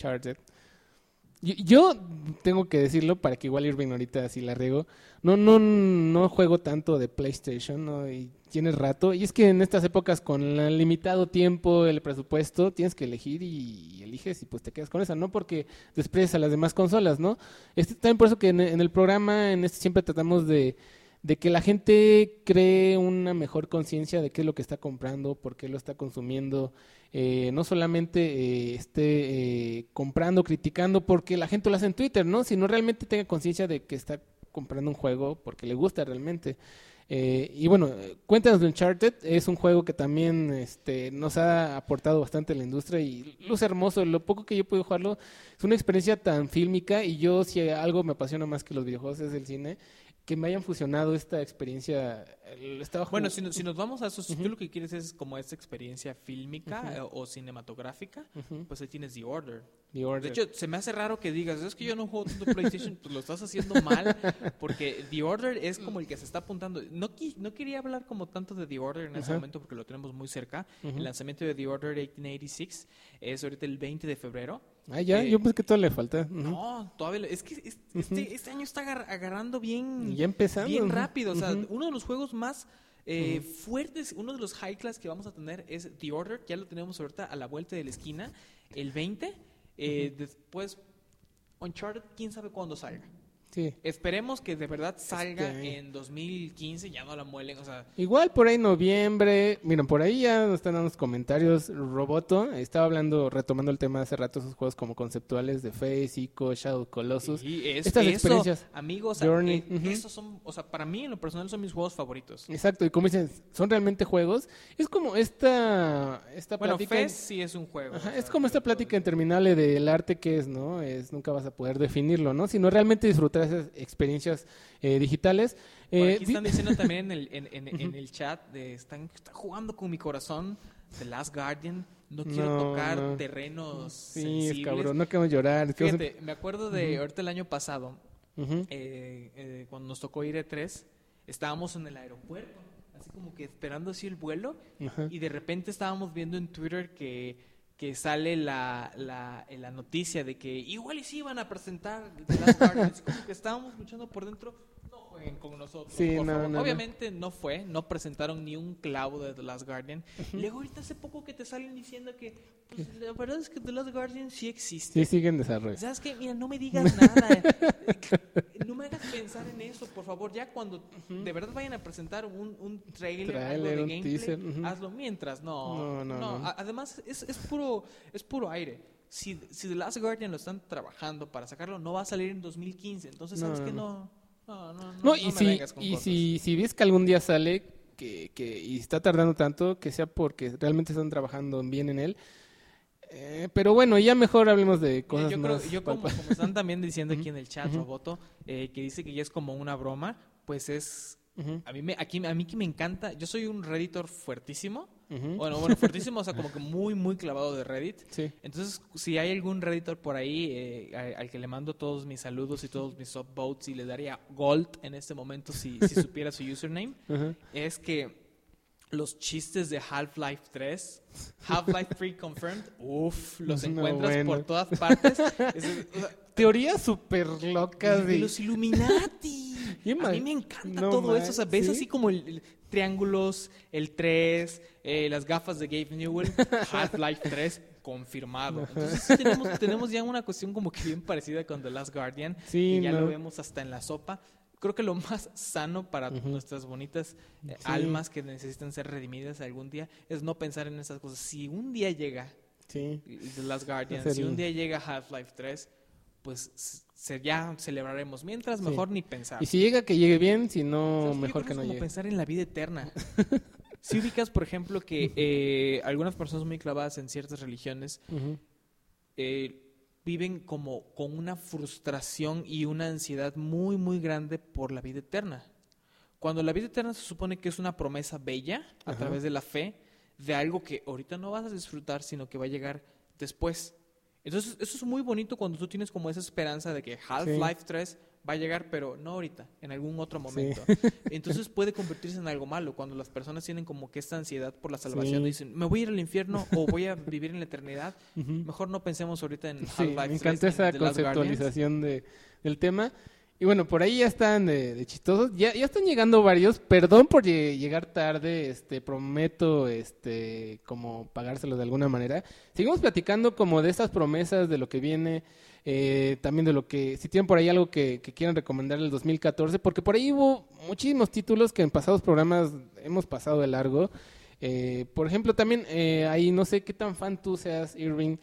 Yo tengo que decirlo para que igual Irving ahorita si la riego. No juego tanto de PlayStation, ¿no? Y tienes rato. Y es que en estas épocas con el limitado tiempo, el presupuesto, tienes que elegir y eliges y pues te quedas con esa, ¿no? Porque desprecias a las demás consolas, ¿no? También por eso que en el programa, siempre tratamos de que la gente cree una mejor conciencia de qué es lo que está comprando, por qué lo está consumiendo, no solamente esté comprando, criticando porque la gente lo hace en Twitter, ¿no? Sino realmente tenga conciencia de que está comprando un juego porque le gusta realmente. Y bueno, cuéntanos de Uncharted. Es un juego que también nos ha aportado bastante a la industria y luce hermoso. Lo poco que yo pude jugarlo es una experiencia tan fílmica, y yo, si algo me apasiona más que los videojuegos es el cine, que me hayan fusionado esta experiencia. Bueno, si nos vamos a eso, si tú lo que quieres es como esta experiencia fílmica o cinematográfica, pues ahí tienes The Order. De hecho, se me hace raro que digas, es que yo no juego tanto PlayStation, pues lo estás haciendo mal, porque The Order es como el que se está apuntando. No quería hablar como tanto de The Order en ese momento porque lo tenemos muy cerca. El lanzamiento de The Order 1886 es ahorita el 20 de febrero. Ah, ya, yo pensé que todo le falta. No, todavía es que este año está agarrando bien, ya empezando, bien rápido. O sea, uno de los juegos más fuertes, uno de los high class que vamos a tener es The Order. Ya lo tenemos ahorita a la vuelta de la esquina, el 20. Después, Uncharted, quién sabe cuándo salga. Sí. Esperemos que de verdad salga en 2015, ya no la muelen, o sea... Igual por ahí noviembre, miren, por ahí ya nos están dando los comentarios. Roboto estaba retomando el tema hace rato, esos juegos como conceptuales de Face, Ico, Shadow Colossus. Y estas experiencias, amigos, Journey, esos son, o sea, para mí en lo personal son mis juegos favoritos. Exacto, y como dicen, son realmente juegos. Es como esta bueno, plática... Face sí es un juego. Ajá, es como esta plática interminable del arte que es, ¿no? Nunca vas a poder definirlo, ¿no? Sino realmente disfrutar esas experiencias digitales. Por aquí están diciendo también en el chat, están jugando con mi corazón, The Last Guardian. No quiero tocar terrenos sensibles. Sí, cabrón, no queremos llorar. Fíjate, me acuerdo de ahorita el año pasado, cuando nos tocó ir E3, estábamos en el aeropuerto, así como que esperando así el vuelo, y de repente estábamos viendo en Twitter que sale la noticia de que igual y sí iban a presentar The Last Guardian. Como que estábamos luchando por dentro. No jueguen con nosotros, sí, por favor. No. Obviamente no presentaron ni un clavo de The Last Guardian. Luego ahorita hace poco que te salen diciendo que pues, la verdad es que The Last Guardian sí existe. Sí, sigue en desarrollo. ¿Sabes qué? Mira, no me digas nada. No me hagas pensar en eso, por favor. Ya cuando de verdad vayan a presentar un trailer, algo de gameplay, teaser, hazlo. Mientras, no. Además, es puro aire. Si The Last Guardian lo están trabajando para sacarlo, no va a salir en 2015. Entonces, ¿sabes qué? No me vengas con cosas. Si ves que algún día sale y está tardando tanto, que sea porque realmente están trabajando bien en él. Pero bueno, ya mejor hablemos de cosas yo más creo, yo como están también diciendo aquí en el chat, Roboto, que dice que ya es como una broma, pues es... Ujú, A mí que me encanta, yo soy un Redditor fuertísimo, ujú. bueno, fuertísimo, o sea, como que muy, muy clavado de Reddit. Sí. Entonces, si hay algún Redditor por ahí al que le mando todos mis saludos y todos mis upvotes y le daría gold en este momento si supiera su username, Ajá. es que los chistes de Half-Life 3, Half-Life 3 Confirmed, los No, encuentras bueno. por todas partes. Teorías súper locas De los Illuminati. Yo A mí me encanta no todo eso. O sea, ves ¿sí? así como el triángulos, el 3, las gafas de Gabe Newell, Half-Life 3, confirmado. Entonces sí tenemos ya una cuestión como que bien parecida con The Last Guardian. Sí, que ya no. lo vemos hasta en la sopa. Creo que lo más sano para nuestras bonitas almas que necesitan ser redimidas algún día es no pensar en esas cosas. Si un día llega Sí. The Last Guardian, Es el- si un día llega Half-Life 3, pues ya celebraremos. Mientras, Sí. mejor ni pensar. Y si llega, que llegue bien, si no, ¿Sabes qué? Yo mejor creo que es no como llegue. pensar en la vida eterna. Si ubicas, por ejemplo, que algunas personas muy clavadas en ciertas religiones Ujú. viven como con una frustración y una ansiedad muy, muy grande por la vida eterna. Cuando la vida eterna se supone que es una promesa bella a Ajá. través de la fe, de algo que ahorita no vas a disfrutar, sino que va a llegar después. Entonces, eso es muy bonito cuando tú tienes como esa esperanza de que Half-Life 3 va a llegar, pero no ahorita, en algún otro momento. Entonces puede convertirse en algo malo cuando las personas tienen como que esta ansiedad por la salvación y dicen, me voy a ir al infierno o voy a vivir en la eternidad. Ujú. Mejor no pensemos ahorita en Sí, Half-Life me 3 encanta ni esa The Last Guardians. conceptualización del tema. Y bueno, por ahí ya están de chistosos. Ya están llegando varios. Perdón por llegar tarde. Prometo como pagárselo de alguna manera. Seguimos platicando como de estas promesas, de lo que viene. También de lo que, si tienen por ahí algo que quieran recomendar el 2014, porque por ahí hubo muchísimos títulos que en pasados programas hemos pasado de largo. Por ejemplo, también ahí no sé qué tan fan tú seas, Irving,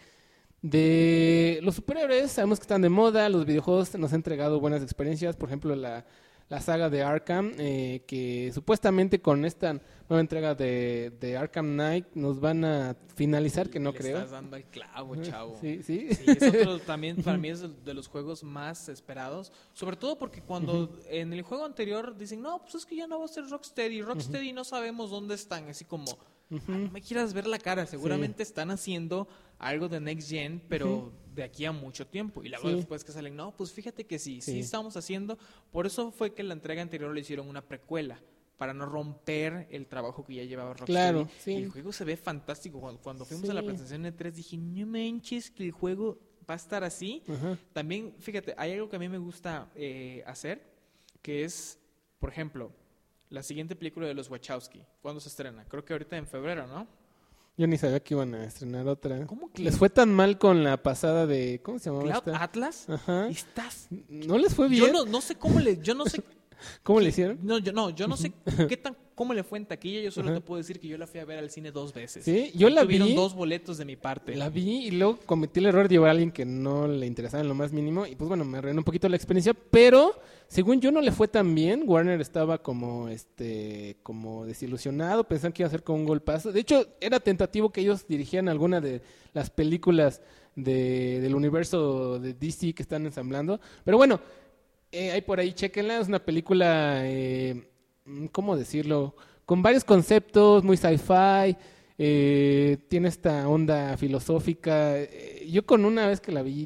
de los superhéroes. Sabemos que están de moda, los videojuegos nos han entregado buenas experiencias, por ejemplo la saga de Arkham, que supuestamente con esta nueva entrega de Arkham Knight nos van a finalizar, que no Le creo. estás dando el clavo, chavo. Sí, sí. Sí, es otro también, para mí es de los juegos más esperados, sobre todo porque cuando en el juego anterior dicen, no, pues es que ya no va a ser Rocksteady no sabemos dónde están, así como, "Ay, no me quieras ver la cara, seguramente están haciendo algo de Next Gen, pero de aquí a mucho tiempo", y luego Sí. después que salen, no, pues fíjate que sí Sí. estamos haciendo, por eso fue que la entrega anterior le hicieron una precuela, para no romper el trabajo que ya llevaba Rocksteady. Claro, sí. Y el juego se ve fantástico. Cuando fuimos a la Sí. presentación de 3 dije, no manches, que el juego va a estar así. Ajá. También, fíjate, hay algo que a mí me gusta hacer, que es, por ejemplo, la siguiente película de los Wachowski. ¿Cuándo se estrena? Creo que ahorita en febrero, ¿no? Yo ni sabía que iban a estrenar otra. ¿Cómo que? Les fue tan mal con la pasada de, ¿cómo se llamaba Cloud esta? Atlas. Ajá. ¿Estás? ¿No les fue bien? Yo no sé cómo yo no sé ¿Cómo le hicieron? yo no sé cómo le fue en taquilla. Yo solo Ajá. te puedo decir que yo la fui a ver al cine 2 veces. Sí, yo Y la tuvieron vi. 2 boletos de mi parte. La vi y luego cometí el error de llevar a alguien que no le interesaba en lo más mínimo y pues bueno, me arruinó un poquito la experiencia, pero según yo no le fue tan bien. Warner estaba como como desilusionado, pensaban que iba a ser con un golpazo. De hecho, era tentativo que ellos dirigieran alguna de las películas del universo de DC que están ensamblando, pero bueno, hay por ahí, chéquenla, es una película, ¿cómo decirlo? Con varios conceptos, muy sci-fi, tiene esta onda filosófica. Yo con una vez que la vi,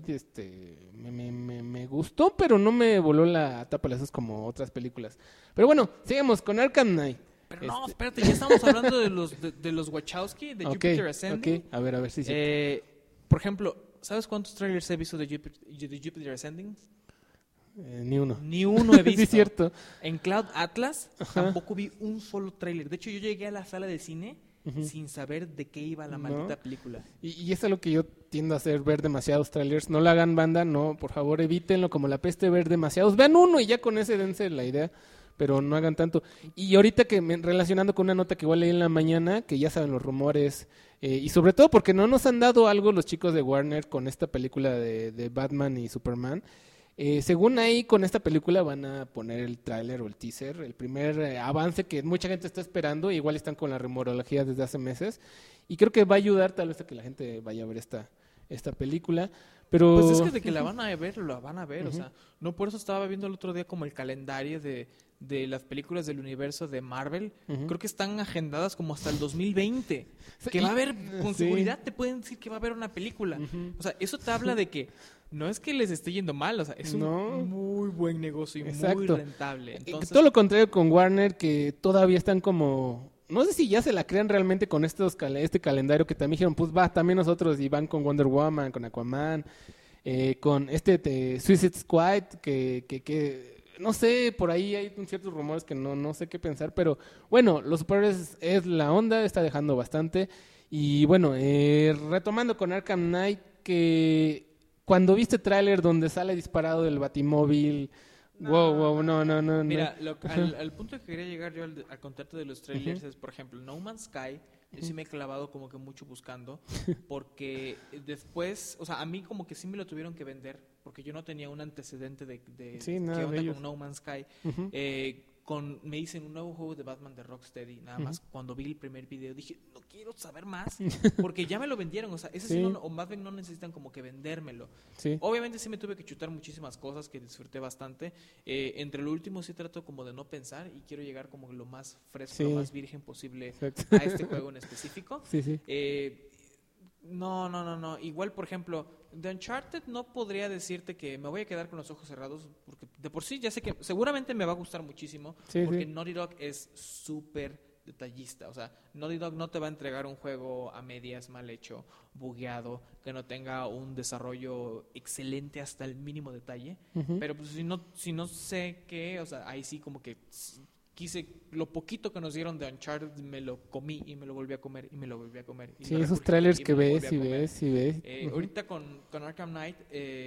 me gustó, pero no me voló la tapa de las sesos como otras películas. Pero bueno, sigamos con Arkham Knight. Pero no, espérate, ya estamos hablando de los Wachowski, de Ok, Jupiter Ascending. ok, a ver, sí. Por ejemplo, ¿sabes cuántos trailers he visto de Jupiter Ascending? Ni uno. Ni uno he visto. Sí, es cierto. En Cloud Atlas Ajá. tampoco vi un solo trailer. De hecho, yo llegué a la sala de cine sin saber de qué iba la ¿No? maldita película. Y es algo que yo tiendo a hacer, ver demasiados trailers. No la hagan, banda, no, por favor, evítenlo como la peste, ver demasiados. Vean uno y ya con ese dense la idea, pero no hagan tanto. Y ahorita relacionando con una nota que igual leí en la mañana, que ya saben los rumores, y sobre todo porque no nos han dado algo los chicos de Warner con esta película de Batman y Superman. Según ahí, con esta película van a poner el tráiler o el teaser, el primer avance que mucha gente está esperando, igual están con la rumorología desde hace meses, Y creo que va a ayudar tal vez a que la gente vaya a ver esta película. Pero Pues es que de que la van a ver, la van a ver, o Ujú. sea, no por eso estaba viendo el otro día como el calendario de las películas del universo de Marvel, Ujú. creo que están agendadas como hasta el 2020, Sí, que va a haber, con sí. seguridad te pueden decir que va a haber una película, Ujú. o sea, eso te habla de que no es que les esté yendo mal, o sea, es No. un muy buen negocio y muy Exacto. rentable, entonces... Todo lo contrario con Warner, que todavía están como... No sé si ya se la crean realmente con este calendario que también dijeron, pues va, también nosotros, y van con Wonder Woman, con Aquaman, con Suicide Squad, que no sé, por ahí hay ciertos rumores que no sé qué pensar, pero bueno, los superhéroes es la onda, está dejando bastante. Y bueno, retomando con Arkham Knight, que cuando viste tráiler donde sale disparado del Batimóvil, wow, no. Mira, al punto que quería llegar yo al contarte de los trailers es, por ejemplo, No Man's Sky, yo sí me he clavado como que mucho buscando, porque después, o sea, a mí como que sí me lo tuvieron que vender, porque yo no tenía un antecedente de Sí, qué nada de onda ellos. con No Man's Sky. Ujú. Me dicen un nuevo juego de Batman de Rocksteady, nada más cuando vi el primer video dije, no quiero saber más, porque ya me lo vendieron, o sea, ese sí, Sí. o más bien no necesitan como que vendérmelo. Sí. Obviamente sí me tuve que chutar muchísimas cosas que disfruté bastante. Entre lo último sí trato como de no pensar y quiero llegar como lo más fresco, Sí. lo más virgen posible Exacto. a este juego en específico. Sí. No. Igual, por ejemplo, de Uncharted no podría decirte que me voy a quedar con los ojos cerrados, porque de por sí ya sé que seguramente me va a gustar muchísimo, Sí, porque sí. Naughty Dog es súper detallista. O sea, Naughty Dog no te va a entregar un juego a medias, mal hecho, bugueado, que no tenga un desarrollo excelente hasta el mínimo detalle. Ujú. Pero pues si no sé qué, o sea, ahí sí como que quise, lo poquito que nos dieron de Uncharted me lo comí y me lo volví a comer y me lo volví a comer. Y Sí, lo esos regurgité trailers y que me lo ves volví a y comer. ves y ves. Ujú. Ahorita con Arkham Knight,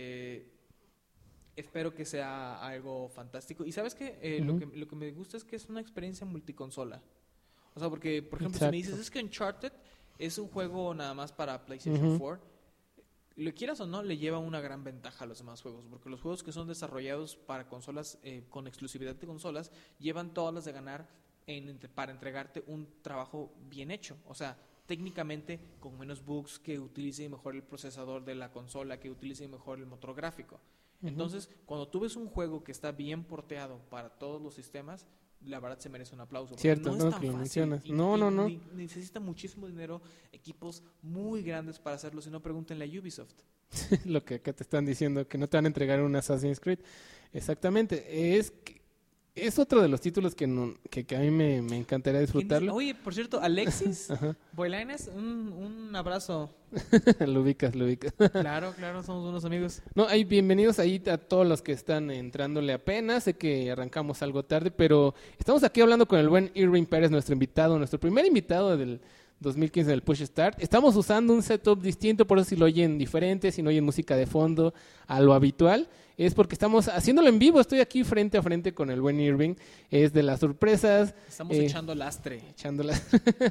espero que sea algo fantástico. Y sabes que Ujú. lo que me gusta es que es una experiencia multiconsola. O sea, porque, por ejemplo, si me dices, Exacto. es que Uncharted es un juego nada más para PlayStation Ujú. 4, lo quieras o no, le lleva una gran ventaja a los demás juegos, porque los juegos que son desarrollados para consolas, con exclusividad de consolas, llevan todas las de ganar para entregarte un trabajo bien hecho. O sea, técnicamente con menos bugs, que utilice mejor el procesador de la consola, que utilice mejor el motor gráfico. Entonces, cuando tú ves un juego que está bien porteado para todos los sistemas, la verdad se merece un aplauso. Porque Cierto, no es ¿no? tan Que lo fácil. mencionas. No. Necesita muchísimo dinero, equipos muy grandes para hacerlo. Si no, pregúntenle a Ubisoft. Lo que acá te están diciendo, que no te van a entregar un Assassin's Creed. Exactamente. Es otro de los títulos que a mí me encantaría disfrutarlo. Oye, por cierto, Alexis Ajá. Boilanes, un abrazo. Lo ubicas. Claro, somos unos amigos. No, bienvenidos ahí a todos los que están entrándole apenas. Sé que arrancamos algo tarde, pero estamos aquí hablando con el buen Irving Pérez, nuestro primer invitado del 2015 del Push Start. Estamos usando un setup distinto, por eso si lo oyen diferente, si no oyen música de fondo a lo habitual, es porque estamos haciéndolo en vivo. Estoy aquí frente a frente con el buen Irving. Es de las sorpresas. Estamos echando lastre. Echándolas.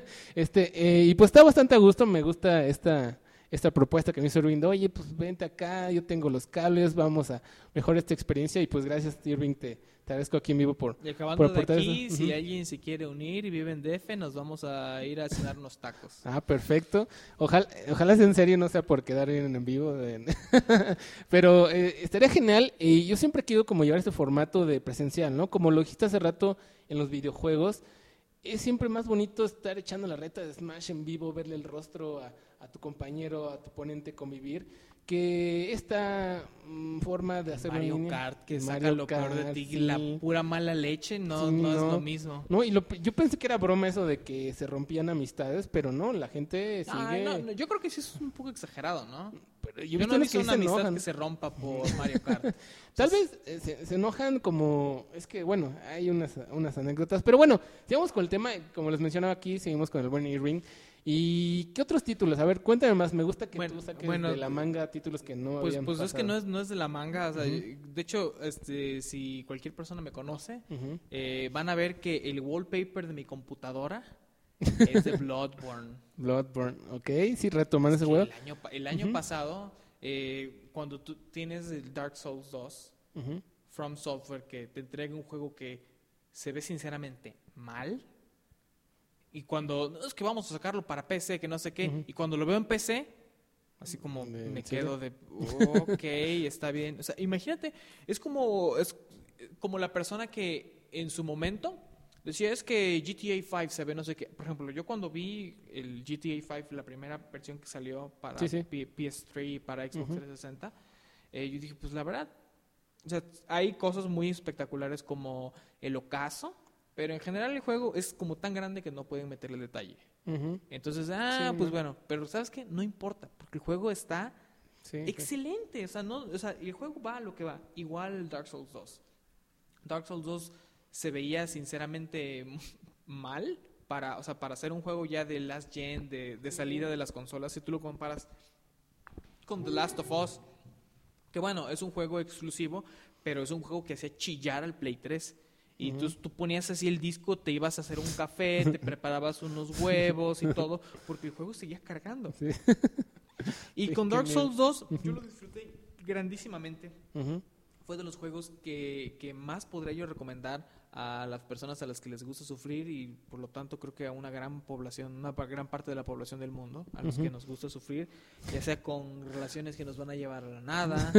Y pues está bastante a gusto, me gusta esta propuesta que me hizo Irving, oye, pues vente acá, yo tengo los cables, vamos a mejorar esta experiencia, y pues gracias Irving, te agradezco aquí en vivo por Y acabando de aportar aquí, eso. si Ujú. alguien se quiere unir y vive en DF, nos vamos a ir a cenar unos tacos. Ah, perfecto. Ojalá sea en serio, no sea por quedar bien en vivo. Pero estaría genial. Y yo siempre quiero como llevar este formato de presencial, ¿no? Como lo dijiste hace rato en los videojuegos, es siempre más bonito estar echando la reta de Smash en vivo, verle el rostro a tu compañero, a tu oponente, convivir, que esta forma de hacerlo en Mario línea. Kart, que saca Mario lo peor de Kart, ti, sí. la pura mala leche, no, Sí, no es no. lo mismo. No, yo pensé que era broma eso de que se rompían amistades, pero no, la gente sigue. Ay, no, yo creo que sí es un poco exagerado, ¿no? Pero Yo he no he unos visto que una se amistad enojan. que se rompa por Mario Kart. Tal vez se enojan como... Es que, bueno, hay unas anécdotas. Pero bueno, sigamos con el tema. Como les mencionaba aquí, seguimos con el buen Irving. ¿Y qué otros títulos? A ver, cuéntame más. Me gusta que tú saques de la manga títulos que no habían Pues es que pasado. no es de la manga. O sea, Ujú. de hecho, si cualquier persona me conoce, Ujú. van a ver que el wallpaper de mi computadora es de Bloodborne. Bloodborne, ok. Sí, retomando Es ese que juego. el año Ujú. pasado, cuando tú tienes el Dark Souls 2, Ujú. From Software, que te entrega un juego que se ve sinceramente mal, Y cuando, "No, es que vamos a sacarlo para PC, que no sé qué", y cuando lo veo en PC, así como me quedo de, ok, está bien. O sea, imagínate, es como la persona que en su momento decía, es que GTA 5 se ve no sé qué. Por ejemplo, yo cuando vi el GTA 5, la primera versión que salió para PS3 y para Xbox 360, yo dije, pues la verdad, o sea, hay cosas muy espectaculares como el ocaso, pero en general el juego es como tan grande que no pueden meterle detalle. Entonces, pues bueno, pero ¿sabes qué? No importa, porque el juego está excelente. O sea, el juego va a lo que va. Igual Dark Souls 2. Dark Souls 2 se veía sinceramente mal para hacer un juego ya de last gen, de salida de las consolas. Si tú lo comparas con The Last of Us, que bueno, es un juego exclusivo, pero es un juego que hacía chillar al Play 3. Y tú ponías así el disco, te ibas a hacer un café, te preparabas unos huevos y todo, porque el juego seguía cargando. Sí. Y con Dark Souls 2, yo lo disfruté grandísimamente. Fue de los juegos que más podría yo recomendar a las personas a las que les gusta sufrir, y por lo tanto creo que a una gran población, una gran parte de la población del mundo, a los que nos gusta sufrir, ya sea con relaciones que nos van a llevar a la nada,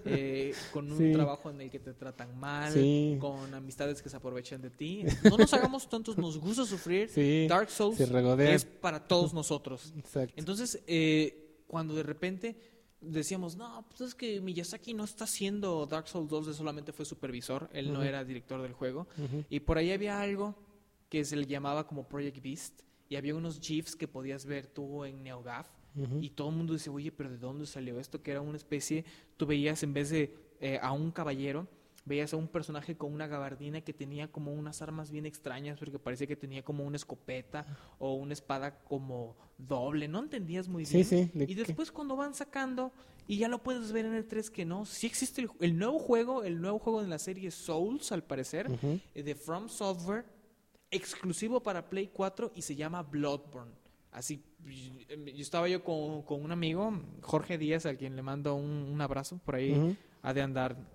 con un trabajo en el que te tratan mal, con amistades que se aprovechan de ti. No nos hagamos tontos, nos gusta sufrir. Dark Souls es para todos nosotros. Exacto. Entonces, cuando de repente decíamos, no, pues es que Miyazaki no está haciendo Dark Souls 2, él solamente fue supervisor, él no era director del juego, y por ahí había algo que se le llamaba como Project Beast, y había unos GIFs que podías ver tú en NeoGAF, y todo el mundo dice, oye, pero ¿de dónde salió esto? Que era una especie, tú veías en vez de a un caballero, veías a un personaje con una gabardina que tenía como unas armas bien extrañas, porque parecía que tenía como una escopeta o una espada como doble, no entendías muy bien. Y después cuando van sacando, y ya lo puedes ver en el 3 que no, sí existe el nuevo juego de la serie Souls, al parecer, de From Software, exclusivo para Play 4, y se llama Bloodborne. Así, yo estaba con un amigo, Jorge Díaz, al quien le mando un abrazo, por ahí ha de andar...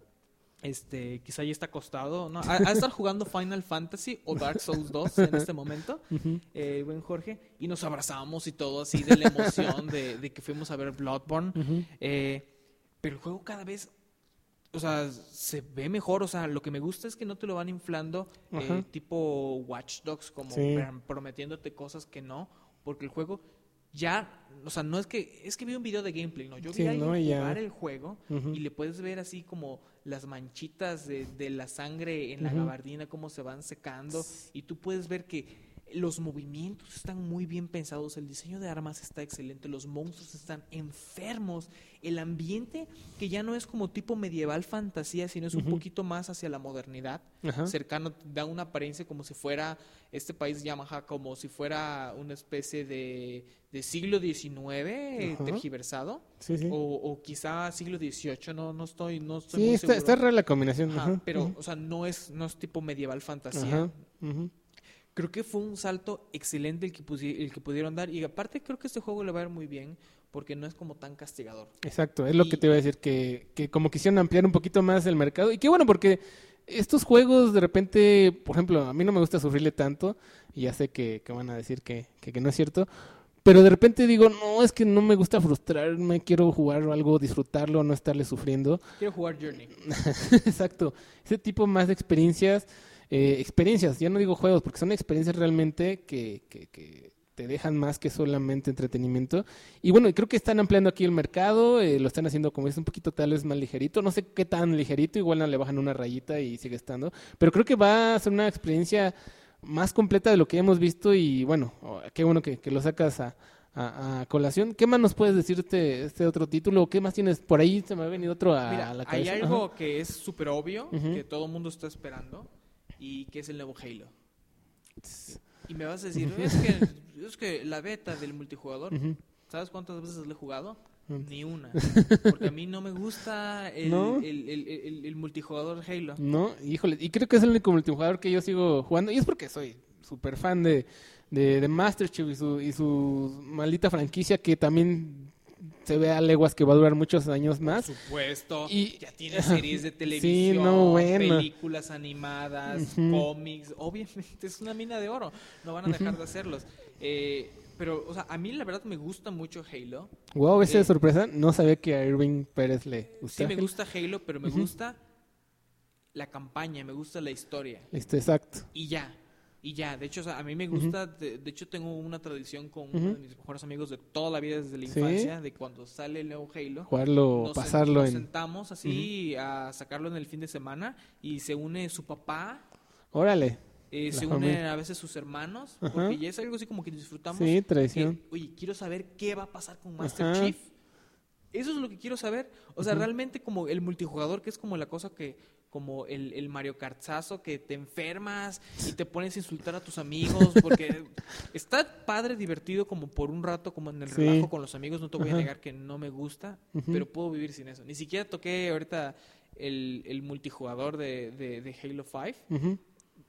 quizá ya está acostado, ¿no? A estar jugando Final Fantasy o Dark Souls 2 en este momento, buen Jorge, y nos abrazamos y todo así de la emoción de que fuimos a ver Bloodborne, pero el juego cada vez, o sea, se ve mejor. O sea, lo que me gusta es que no te lo van inflando tipo Watch Dogs, como prometiéndote cosas que no, porque el juego ya, o sea, no es que vi un video de gameplay, no, yo vi a alguien jugar el juego y le puedes ver así como las manchitas de la sangre en la gabardina, cómo se van secando, y tú puedes ver que los movimientos están muy bien pensados, el diseño de armas está excelente, los monstruos están enfermos, el ambiente que ya no es como tipo medieval fantasía, sino es un poquito más hacia la modernidad, cercano, da una apariencia como si fuera este país Yamaha, como si fuera una especie de siglo XIX tergiversado, o quizá siglo XVIII, no estoy muy seguro. Está rara la combinación. Pero, o sea, no es tipo medieval fantasía. Creo que fue un salto excelente el que pudieron dar, y aparte creo que este juego le va a ir muy bien porque no es como tan castigador. Exacto, es lo que te iba a decir, que como quisieron ampliar un poquito más el mercado, y qué bueno, porque estos juegos de repente, por ejemplo, a mí no me gusta sufrirle tanto, y ya sé que van a decir que no es cierto, pero de repente digo, no, es que no me gusta frustrarme, quiero jugar algo, disfrutarlo, no estarle sufriendo. Quiero jugar Journey. Exacto, ese tipo más de experiencias, ya no digo juegos, porque son experiencias realmente que te dejan más que solamente entretenimiento. Y bueno, creo que están ampliando aquí el mercado, lo están haciendo como es un poquito tal vez más ligerito, no sé qué tan ligerito, igual no le bajan una rayita y sigue estando, pero creo que va a ser una experiencia más completa de lo que hemos visto, y bueno, qué bueno que lo sacas a colación. ¿Qué más nos puedes decir este otro título? ¿Qué más tienes? Por ahí se me ha venido otro a la cabeza. Hay algo que es súper obvio, que todo el mundo está esperando, y que es el nuevo Halo. Y me vas a decir, es que la beta del multijugador, ¿sabes cuántas veces lo he jugado? Ni una. Porque a mí no me gusta el multijugador Halo. No, híjole, y creo que es el único multijugador que yo sigo jugando, y es porque soy súper fan de Master Chief y su maldita franquicia, que también se ve a leguas que va a durar muchos años más. Por supuesto, Y- ya tiene series de televisión, Sí, no, bueno. películas animadas, cómics, obviamente es una mina de oro, no van a dejar de hacerlos. Pero, o sea, a mí la verdad me gusta mucho Halo. Wow, esa Eh, es sorpresa. No sabía que a Irving Pérez le Sí gustaba. me gusta Halo, pero me gusta la campaña, me gusta la historia. Exacto. Y ya. De hecho, o sea, a mí me gusta, de hecho tengo una tradición con uno de mis mejores amigos de toda la vida desde la Sí. infancia, de cuando sale el nuevo Halo. Jugarlo, Nos pasarlo nos en... sentamos así a sacarlo en el fin de semana y se une su papá, Órale. se La familia. unen a veces sus hermanos, Ajá. porque ya es algo así como que disfrutamos. Sí, tradición. que, oye, quiero saber qué va a pasar con Master Ajá. Chief. Eso es lo que quiero saber. O sea, realmente como el multijugador, que es como la cosa que, como el Mario Kartzazo, que te enfermas y te pones a insultar a tus amigos, porque está padre, divertido como por un rato, como en el Sí. relajo con los amigos, no te voy a Ajá. negar que no me gusta, pero puedo vivir sin eso. Ni siquiera toqué ahorita el multijugador de Halo 5. Ujú.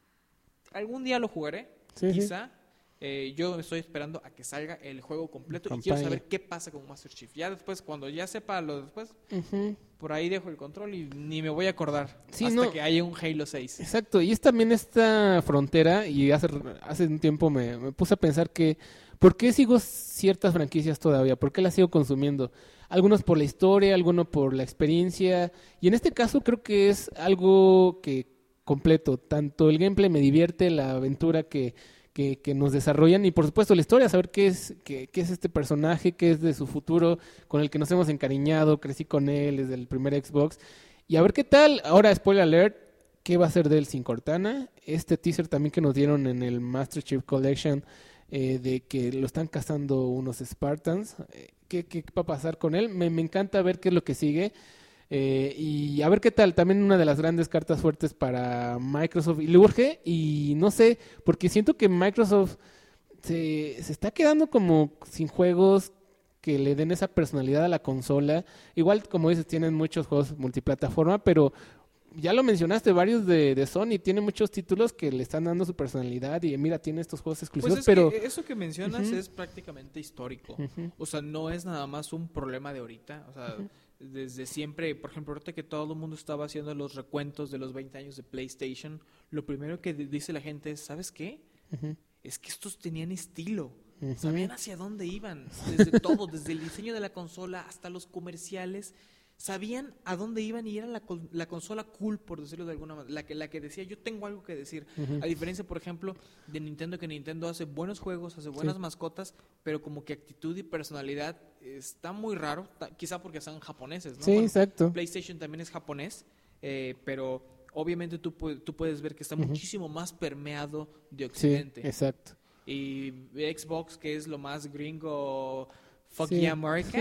Algún día lo jugaré, Sí, sí. quizá. Yo estoy esperando a que salga el juego completo y Campaña. quiero saber qué pasa con Master Chief. Ya después, cuando ya sepa lo después, Ujú. por ahí dejo el control y ni me voy a acordar Sí, hasta no. que haya un Halo 6. Exacto, y es también esta frontera, y hace un tiempo me puse a pensar que, ¿por qué sigo ciertas franquicias todavía? ¿Por qué las sigo consumiendo? Algunos por la historia, algunos por la experiencia, y en este caso creo que es algo que completo, tanto el gameplay me divierte, la aventura que nos desarrollan, y por supuesto la historia, saber qué es este personaje, qué es de su futuro, con el que nos hemos encariñado, crecí con él desde el primer Xbox, y a ver qué tal. Ahora, spoiler alert, ¿qué va a ser de él sin Cortana? Este teaser también que nos dieron en el Master Chief Collection, de que lo están cazando unos Spartans, ¿qué va a pasar con él? Me encanta ver qué es lo que sigue. Y a ver qué tal, también una de las grandes cartas fuertes para Microsoft, y le urge, y no sé, porque siento que Microsoft se está quedando como sin juegos que le den esa personalidad a la consola. Igual, como dices, tienen muchos juegos multiplataforma, pero ya lo mencionaste, varios de Sony tienen muchos títulos que le están dando su personalidad, y mira, tiene estos juegos exclusivos, Pues es pero que eso que mencionas es prácticamente histórico. O sea, no es nada más un problema de ahorita. O sea, desde siempre, por ejemplo, ahorita que todo el mundo estaba haciendo los recuentos de los 20 años de PlayStation, lo primero que dice la gente es, ¿sabes qué? Es que estos tenían estilo. Sabían hacia dónde iban. Desde todo, desde el diseño de la consola hasta los comerciales. Sabían a dónde iban y era la consola cool, por decirlo de alguna manera. La que decía, yo tengo algo que decir. A diferencia, por ejemplo, de Nintendo, que Nintendo hace buenos juegos, hace buenas mascotas, pero como que actitud y personalidad está muy raro. Quizá porque son japoneses, ¿no? sí, Bueno, exacto. PlayStation también es japonés, pero obviamente tú puedes ver que está muchísimo más permeado de Sí, Occidente. exacto. Y Xbox, que es lo más gringo, fuck Sí. yeah America,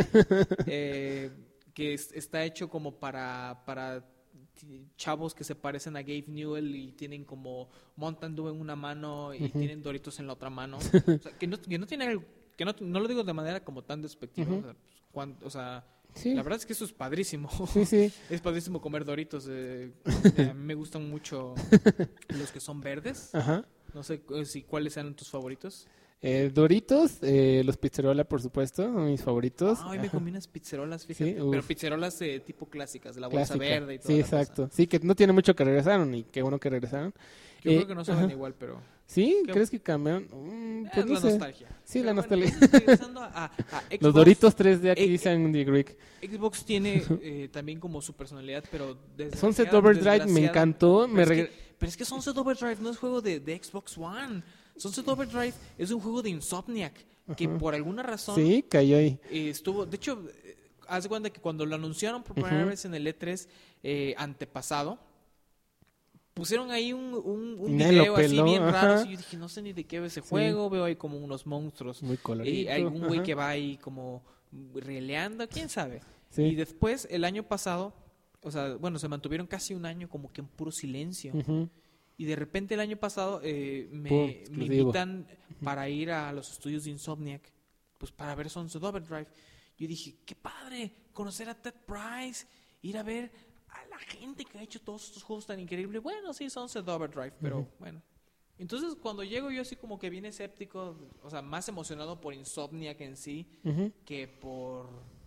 que está hecho como para chavos que se parecen a Gabe Newell y tienen como Mountain Dew en una mano y tienen Doritos en la otra mano. O sea, que no tiene algo, que no lo digo de manera como tan despectiva. O sea, Sí. la verdad es que eso es padrísimo. Sí, sí. Es padrísimo comer Doritos. A mí me gustan mucho los que son verdes. Ajá. No sé si cuáles sean tus favoritos. Doritos, los Pizzerola, por supuesto, son mis favoritos. Hoy me Ajá. comí unas pizzerolas, fíjate. Sí, Pero uf. pizzerolas tipo clásicas, de la bolsa Clásica. verde y todo. Sí, exacto. Sí, que no tiene mucho que regresaron, y qué bueno que regresaron. Yo creo que no saben ajá. igual, pero ¿Sí? ¿Qué? ¿Crees que cambiaron? Pues es no la sé. nostalgia. Sí, la Pero bueno, nostalgia. regresando a Xbox, Los Doritos 3D aquí eh, dicen The Greek. Xbox tiene también como su personalidad, pero Sunset Overdrive me encantó. Pero es que Sunset Overdrive no es juego de Xbox One. Sunset Overdrive es un juego de Insomniac que por alguna razón Sí, cayó ahí. estuvo. De hecho, haz de cuenta que cuando lo anunciaron por primera vez en el E3 antepasado, pusieron ahí un Nadie lo video así peló, bien raro. ajá. Así, yo dije, no sé ni de qué va ese juego. Veo ahí como unos monstruos. Muy colorido. Hay un güey ajá. que va ahí como rieleando, quién sabe. Sí. Y después, el año pasado, o sea, bueno, se mantuvieron casi un año como que en puro silencio. Ujú. Y de repente el año pasado Pum, me exclusivo. invitan para ir a los estudios de Insomniac, pues para ver Sunset Overdrive. Yo dije, qué padre, conocer a Ted Price, ir a ver a la gente que ha hecho todos estos juegos tan increíbles. Bueno, sí, Sunset Overdrive, pero bueno. Entonces, cuando llego yo así como que bien escéptico, o sea, más emocionado por Insomniac en sí Ujú. que por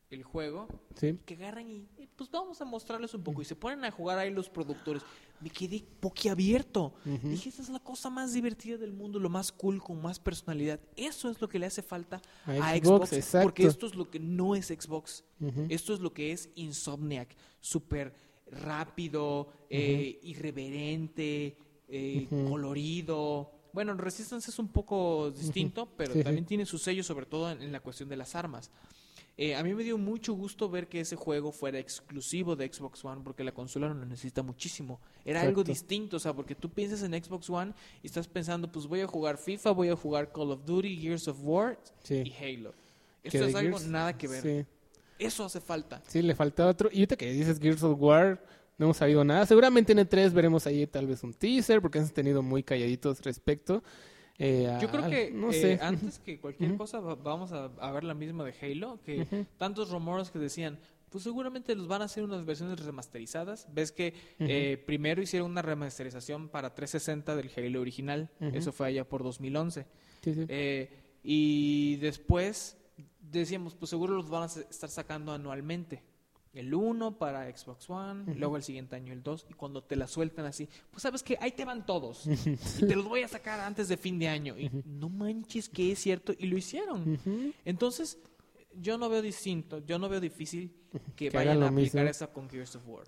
el juego, Sí. que agarran y pues vamos a mostrarles un poco. Y se ponen a jugar ahí los productores. Me quedé boquiabierto. Dije, esta es la cosa más divertida del mundo, lo más cool, con más personalidad. Eso es lo que le hace falta a Xbox, exacto. porque esto es lo que no es Xbox. Esto es lo que es Insomniac. Súper rápido, irreverente, colorido. Bueno, Resistance es un poco distinto, pero también tiene su sello, sobre todo en la cuestión de las armas. A mí me dio mucho gusto ver que ese juego fuera exclusivo de Xbox One, porque la consola lo necesita muchísimo. Era algo distinto, o sea, porque tú piensas en Xbox One y estás pensando, pues voy a jugar FIFA, voy a jugar Call of Duty, Gears of War y Halo. Esto es algo nada que ver. Sí. Eso hace falta. Sí, le faltaba otro. Y ahorita que dices Gears of War, no hemos sabido nada. Seguramente en E3 veremos ahí tal vez un teaser, porque han tenido muy calladitos respecto. Yo creo que no sé. antes que cualquier cosa vamos a ver la misma de Halo, que tantos rumores que decían, pues seguramente los van a hacer unas versiones remasterizadas. Ves que primero hicieron una remasterización para 360 del Halo original, eso fue allá por 2011. Sí. Y después decíamos, pues seguro los van a estar sacando anualmente. El 1 para Xbox One, luego el siguiente año el 2, y cuando te la sueltan así, pues sabes que ahí te van todos, y te los voy a sacar antes de fin de año, y no manches que es cierto, y lo hicieron. Entonces, yo no veo difícil que vayan a aplicar esa con Gears of War.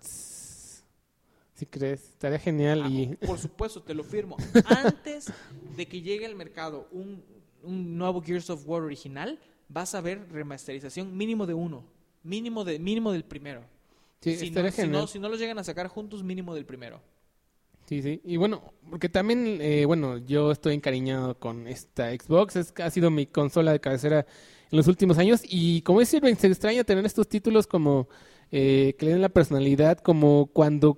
¿Sí crees? Estaría genial. Por supuesto, te lo firmo. Antes de que llegue al mercado un nuevo Gears of War original, vas a ver remasterización mínimo de uno. Mínimo del primero. Sí, estaría genial. Si no los llegan a sacar juntos, mínimo del primero. Sí. Y bueno, porque también, yo estoy encariñado con esta Xbox. Ha sido mi consola de cabecera en los últimos años. Y como dice Irving, se extraña tener estos títulos como que le den la personalidad, como cuando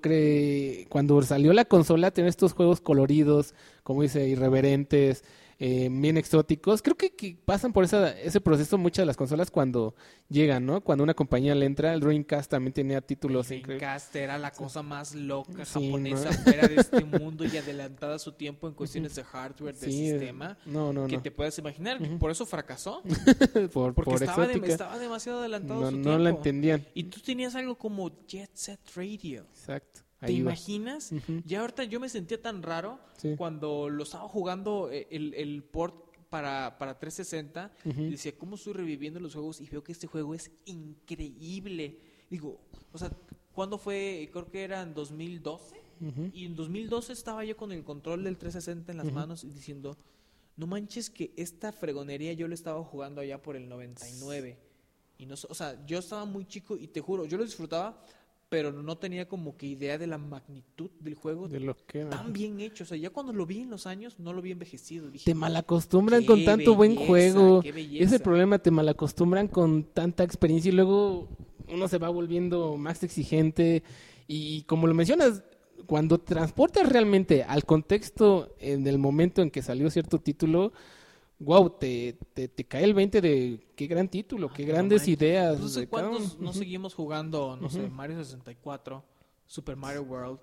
salió la consola, tener estos juegos coloridos, como dice, irreverentes, bien exóticos. Creo que pasan por ese proceso muchas de las consolas cuando llegan, ¿no? Cuando una compañía le entra. El Dreamcast también tenía títulos increíbles. Dreamcast era la cosa más loca japonesa, fuera de este mundo y adelantada a su tiempo en cuestiones de hardware, de sistema, que te puedes imaginar. Por eso fracasó. Porque estaba demasiado adelantado a su tiempo. No la entendían. Y tú tenías algo como Jet Set Radio. Exacto. ¿Te imaginas? Ya ahorita yo me sentía tan raro cuando lo estaba jugando el port para 360 y decía, ¿cómo estoy reviviendo los juegos? Y veo que este juego es increíble. Digo, o sea, ¿cuándo fue? Creo que era en 2012. Y en 2012 estaba yo con el control del 360 en las manos y diciendo, no manches que esta fregonería yo lo estaba jugando allá por el 99. Y no, o sea, yo estaba muy chico y te juro, yo lo disfrutaba, pero no tenía como que idea de la magnitud del juego, de lo que tan bien hecho. O sea, ya cuando lo vi en los años, no lo vi envejecido. Dije, te malacostumbran con tanto buen juego. Qué belleza. Ese problema, te malacostumbran con tanta experiencia y luego uno se va volviendo más exigente. Y como lo mencionas, cuando transportas realmente al contexto en el momento en que salió cierto título, wow, te cae el 20 de qué gran título, qué grandes ideas. No sé cuántos no seguimos jugando, no sé, Mario 64, Super Mario World,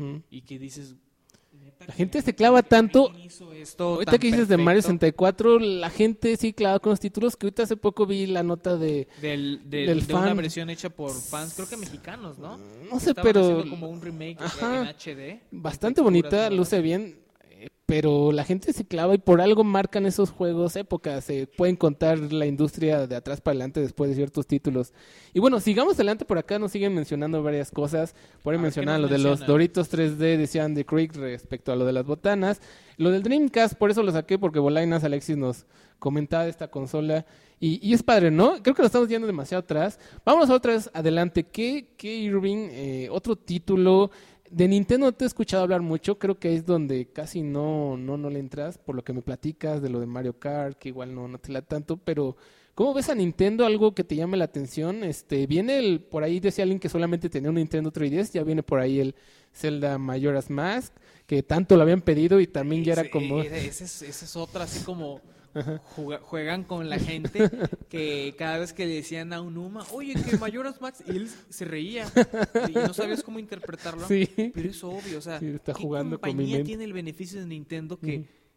y que dices... La gente se clava tanto. Ahorita que dices perfecto. De Mario 64, la gente sí clava con los títulos, que ahorita hace poco vi la nota de fan. Una versión hecha por fans, creo que mexicanos, ¿no? No sé, estaban pero... haciendo como un remake en HD. Bastante bonita, luce bien. Pero la gente se clava y por algo marcan esos juegos épocas. Se pueden contar la industria de atrás para adelante después de ciertos títulos. Y bueno, sigamos adelante. Por acá nos siguen mencionando varias cosas. Por ahí mencionaban lo de los Doritos 3D, decían de Creek respecto a lo de las botanas. Lo del Dreamcast, por eso lo saqué, porque Bolainas Alexis nos comentaba de esta consola. Y es padre, ¿no? Creo que lo estamos yendo demasiado atrás. Vámonos otra vez adelante. ¿Qué Irving? Otro título... De Nintendo no te he escuchado hablar mucho, creo que es donde casi no le entras, por lo que me platicas de lo de Mario Kart, que igual no te la tanto, pero ¿cómo ves a Nintendo? ¿Algo que te llame la atención? Viene por ahí decía alguien que solamente tenía un Nintendo 3DS, ya viene por ahí el Zelda Majora's Mask, que tanto lo habían pedido y también ya era como... Esa es otra, así como... Juegan con la gente que cada vez que le decían a un Uma, oye, que Majora's Max, y él se reía y no sabías cómo interpretarlo, sí. Pero es obvio, o sea, sí, está ¿qué jugando compañía con mi tiene el beneficio de Nintendo que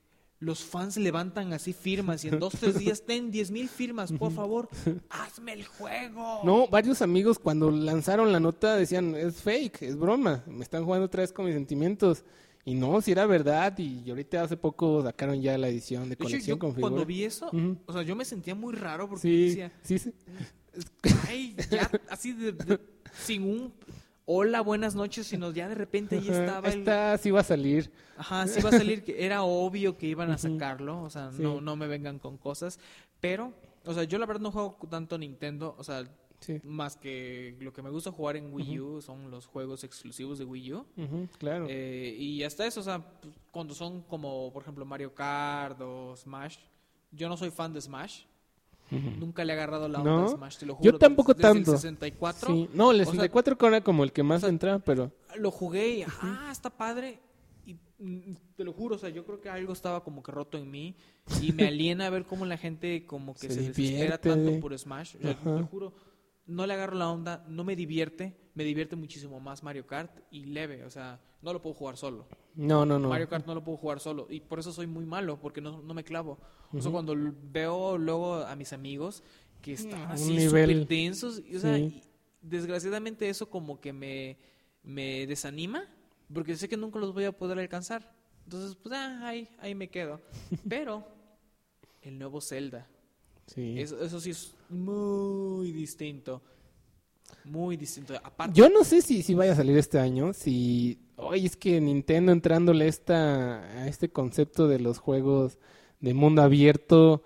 los fans levantan así firmas y en 2-3 días ten 10,000 firmas, por favor, hazme el juego. No, varios amigos cuando lanzaron la nota decían, es fake, es broma, me están jugando otra vez con mis sentimientos. Y no, si era verdad, y ahorita hace poco sacaron ya la edición de De hecho, colección yo con figuras. cuando vi eso, Ujú. o sea, yo me sentía muy raro porque Sí, decía, sí. ay, ya así sin un hola, buenas noches, sino ya de repente ahí estaba el... Esta sí va a salir. Ajá, sí va a salir, que era obvio que iban a Ujú. sacarlo, o sea, Sí. no me vengan con cosas, pero, o sea, yo la verdad no juego tanto Nintendo, o sea, Sí, más que lo que me gusta jugar en Wii U son los juegos exclusivos de Wii U. ujú, claro. Y hasta eso, o sea, pues, cuando son como, por ejemplo, Mario Kart o Smash, yo no soy fan de Smash, Ujú. nunca le he agarrado la ¿No? onda a Smash, te lo Yo juro. tampoco desde tanto. el 64 Sí. No, el o sea, 64 era como el que más o sea, entraba, pero... lo jugué y, está padre. Y te lo juro, o sea, yo creo que algo estaba como que roto en mí y me aliena ver cómo la gente como que Se se desespera divierte. tanto por Smash. O sea, Ajá. te lo juro, no le agarro la onda, no me divierte muchísimo más Mario Kart y leve, o sea, no lo puedo jugar solo. No. Mario Kart no lo puedo jugar solo y por eso soy muy malo, porque no me clavo. O sea, Ujú. cuando veo luego a mis amigos que están Un así nivel, súper densos, y, o sea, sí. y desgraciadamente eso como que me desanima, porque sé que nunca los voy a poder alcanzar. Entonces, pues ahí me quedo. Pero el nuevo Zelda, Sí. eso sí es muy distinto. Muy distinto. Aparte, Yo no sé si vaya a salir este año, si... Oye, es que Nintendo entrándole a este concepto de los juegos de mundo abierto,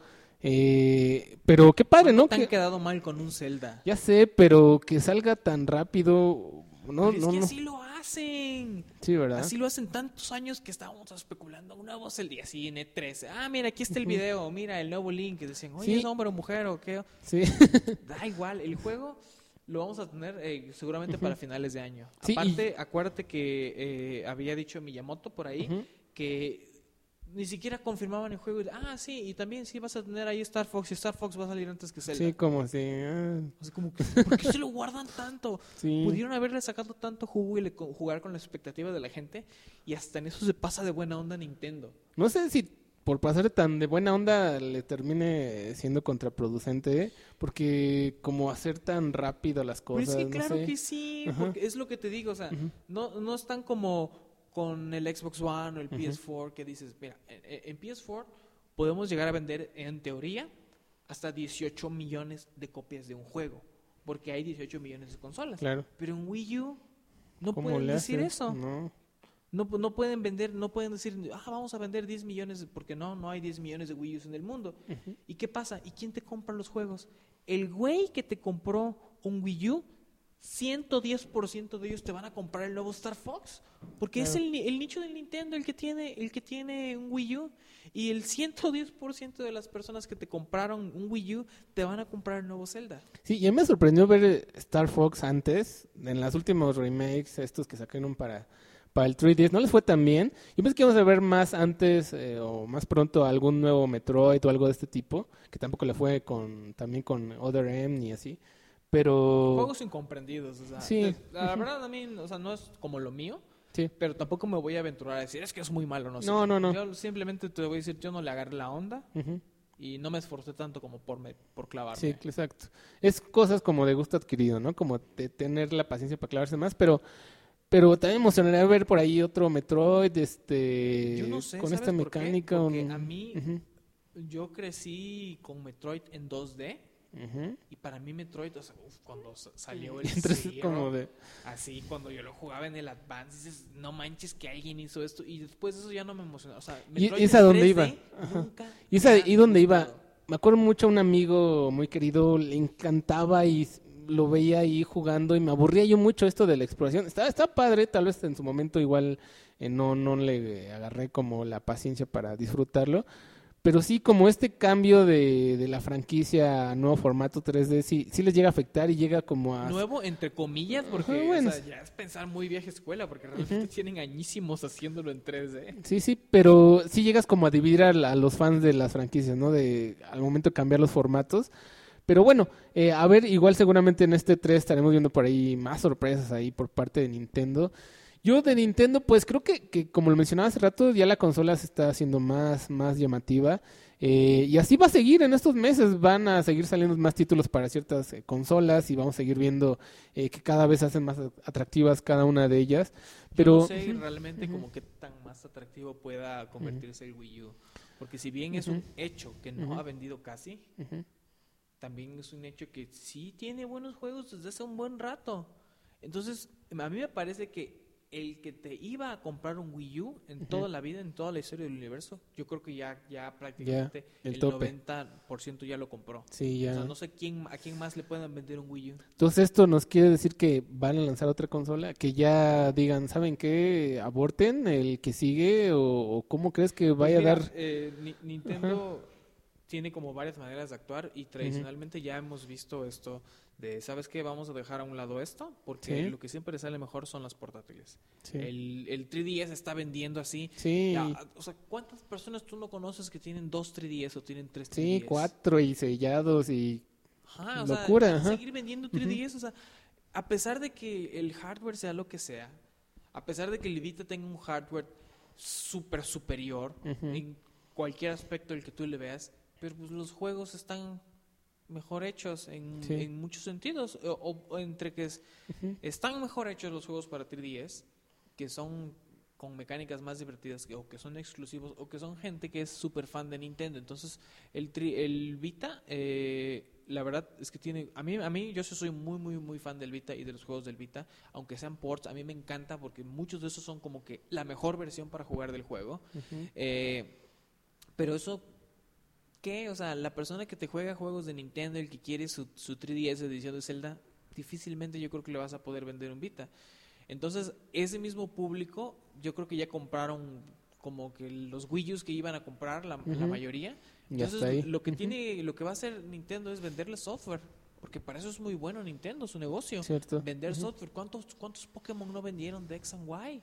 pero qué padre, ¿cuándo ¿no? te han Que, quedado mal con un Zelda? ya sé, pero que salga tan rápido, no, Pero es no, que no. así lo hacen. Sí, ¿verdad? Así lo hacen tantos años que estábamos especulando un nuevo Zelda y así en E3. Mira, aquí está el video, mira el nuevo Link. Y decían, oye, Sí. ¿es hombre o mujer o qué? Sí. Da igual, el juego lo vamos a tener seguramente para finales de año. Sí, Aparte, acuérdate que había dicho Miyamoto por ahí Ujú. que ni siquiera confirmaban el juego. Sí, y también sí vas a tener ahí Star Fox y Star Fox va a salir antes que Zelda. Sí, como si... O sea, como que, ¿por qué se lo guardan tanto? sí. Pudieron haberle sacado tanto jugo y jugar con la expectativa de la gente y hasta en eso se pasa de buena onda Nintendo. No sé si por pasar tan de buena onda le termine siendo contraproducente, porque como hacer tan rápido las Pero cosas, es que no claro sé. que sí, Ajá. porque es lo que te digo, o sea, Ujú. no están como con el Xbox One o el Ujú. PS4 que dices, mira, en PS4 podemos llegar a vender en teoría hasta 18 millones de copias de un juego, porque hay 18 millones de consolas. Claro. Pero en Wii U no ¿Cómo pueden le decir haces? eso. No. No pueden vender, no pueden decir, vamos a vender 10 millones, porque no hay 10 millones de Wii U en el mundo. Ujú. ¿Y qué pasa? ¿Y quién te compra los juegos? El güey que te compró un Wii U, 110% de ellos te van a comprar el nuevo Star Fox, porque es Claro. el nicho del Nintendo el que tiene un Wii U, y el 110% de las personas que te compraron un Wii U te van a comprar el nuevo Zelda. Sí, y a mí me sorprendió ver Star Fox antes, en los últimos remakes, estos que sacaron para el 3DS, no les fue tan bien. Yo pensé que íbamos a ver más antes o más pronto algún nuevo Metroid o algo de este tipo, que tampoco le fue también con Other M ni así. Pero Juegos incomprendidos, o sea, Sí. la verdad a mí, o sea, no es como lo mío, sí, pero tampoco me voy a aventurar a decir, es que es muy malo, no sé. No, no, no. Yo simplemente te voy a decir, yo no le agarré la onda ujú, y no me esforcé tanto como por clavarme. sí, exacto. Es cosas como de gusto adquirido, ¿no? Como de tener la paciencia para clavarse más, pero también me emocionaría ver por ahí otro Metroid, Yo no sé, con ¿sabes esta por qué? mecánica. Porque a mí, Ujú, yo crecí con Metroid en 2D ujú. y para mí Metroid, o sea, cuando salió el Entonces, Zero, como de... así cuando yo lo jugaba en el Advance, dices, no manches que alguien hizo esto y después eso ya no me emocionó. O sea, Metroid ¿Y esa en dónde 3D iba? Ajá. nunca ¿Y esa me ha y dónde iba? gustado. Me acuerdo mucho a un amigo muy querido, le encantaba y lo veía ahí jugando y me aburría yo mucho esto de la exploración. Está padre, tal vez en su momento igual no le agarré como la paciencia para disfrutarlo, pero sí como este cambio de la franquicia a nuevo formato 3D sí les llega a afectar y llega como a... Nuevo, entre comillas, porque Ajá, bueno. o sea, ya es pensar muy vieja escuela, porque realmente tienen añísimos haciéndolo en 3D. Sí, pero sí llegas como a dividir a los fans de las franquicias, ¿no? De al momento de cambiar los formatos. Pero bueno, a ver, igual seguramente en este 3 estaremos viendo por ahí más sorpresas ahí por parte de Nintendo. Yo de Nintendo, pues creo que como lo mencionaba hace rato, ya la consola se está haciendo más llamativa. Y así va a seguir en estos meses. Van a seguir saliendo más títulos para ciertas consolas y vamos a seguir viendo que cada vez se hacen más atractivas cada una de ellas. Pero Yo no sé realmente como qué tan más atractivo pueda convertirse el Wii U. Porque si bien es un hecho que no ha vendido casi, también es un hecho que sí tiene buenos juegos desde hace un buen rato. Entonces, a mí me parece que el que te iba a comprar un Wii U en toda la vida, en toda la historia del universo, yo creo que ya prácticamente el tope. 90% ya lo compró. Sí, ya. O sea, no sé a quién más le puedan vender un Wii U. Entonces esto nos quiere decir que van a lanzar otra consola, que ya digan, ¿saben qué? Aborten el que sigue o ¿cómo crees que Pues vaya mira, a dar? Nintendo tiene como varias maneras de actuar y tradicionalmente ya hemos visto esto de, ¿sabes qué? Vamos a dejar a un lado esto porque Sí. lo que siempre sale mejor son las portátiles. Sí. El 3DS está vendiendo así. Sí. Ya, o sea, ¿cuántas personas tú no conoces que tienen 2 3DS o tienen 3 3DS? Sí, 4 y sellados y Ajá, o locura, sea, ajá. seguir vendiendo 3DS, o sea, a pesar de que el hardware sea lo que sea, a pesar de que el Vita tenga un hardware súper superior en cualquier aspecto del que tú le veas, pero pues los juegos están mejor hechos Sí. en muchos sentidos, o entre que están mejor hechos los juegos para 3DS, que son con mecánicas más divertidas, o que son exclusivos, o que son gente que es súper fan de Nintendo. Entonces, el Vita, la verdad es que tiene, a mí yo sí soy muy fan del Vita y de los juegos del Vita, aunque sean ports, a mí me encanta porque muchos de esos son como que la mejor versión para jugar del juego. Pero eso, ¿qué? O sea, la persona que te juega juegos de Nintendo, el que quiere su 3DS edición de Zelda, difícilmente yo creo que le vas a poder vender un Vita. Entonces, ese mismo público, yo creo que ya compraron como que los Wii U's que iban a comprar, la mayoría. Ya Entonces, está ahí. lo que va a hacer Nintendo es venderle software. Porque para eso es muy bueno Nintendo, su negocio. Cierto. Vender software. ¿Cuántos Pokémon no vendieron de X and Y?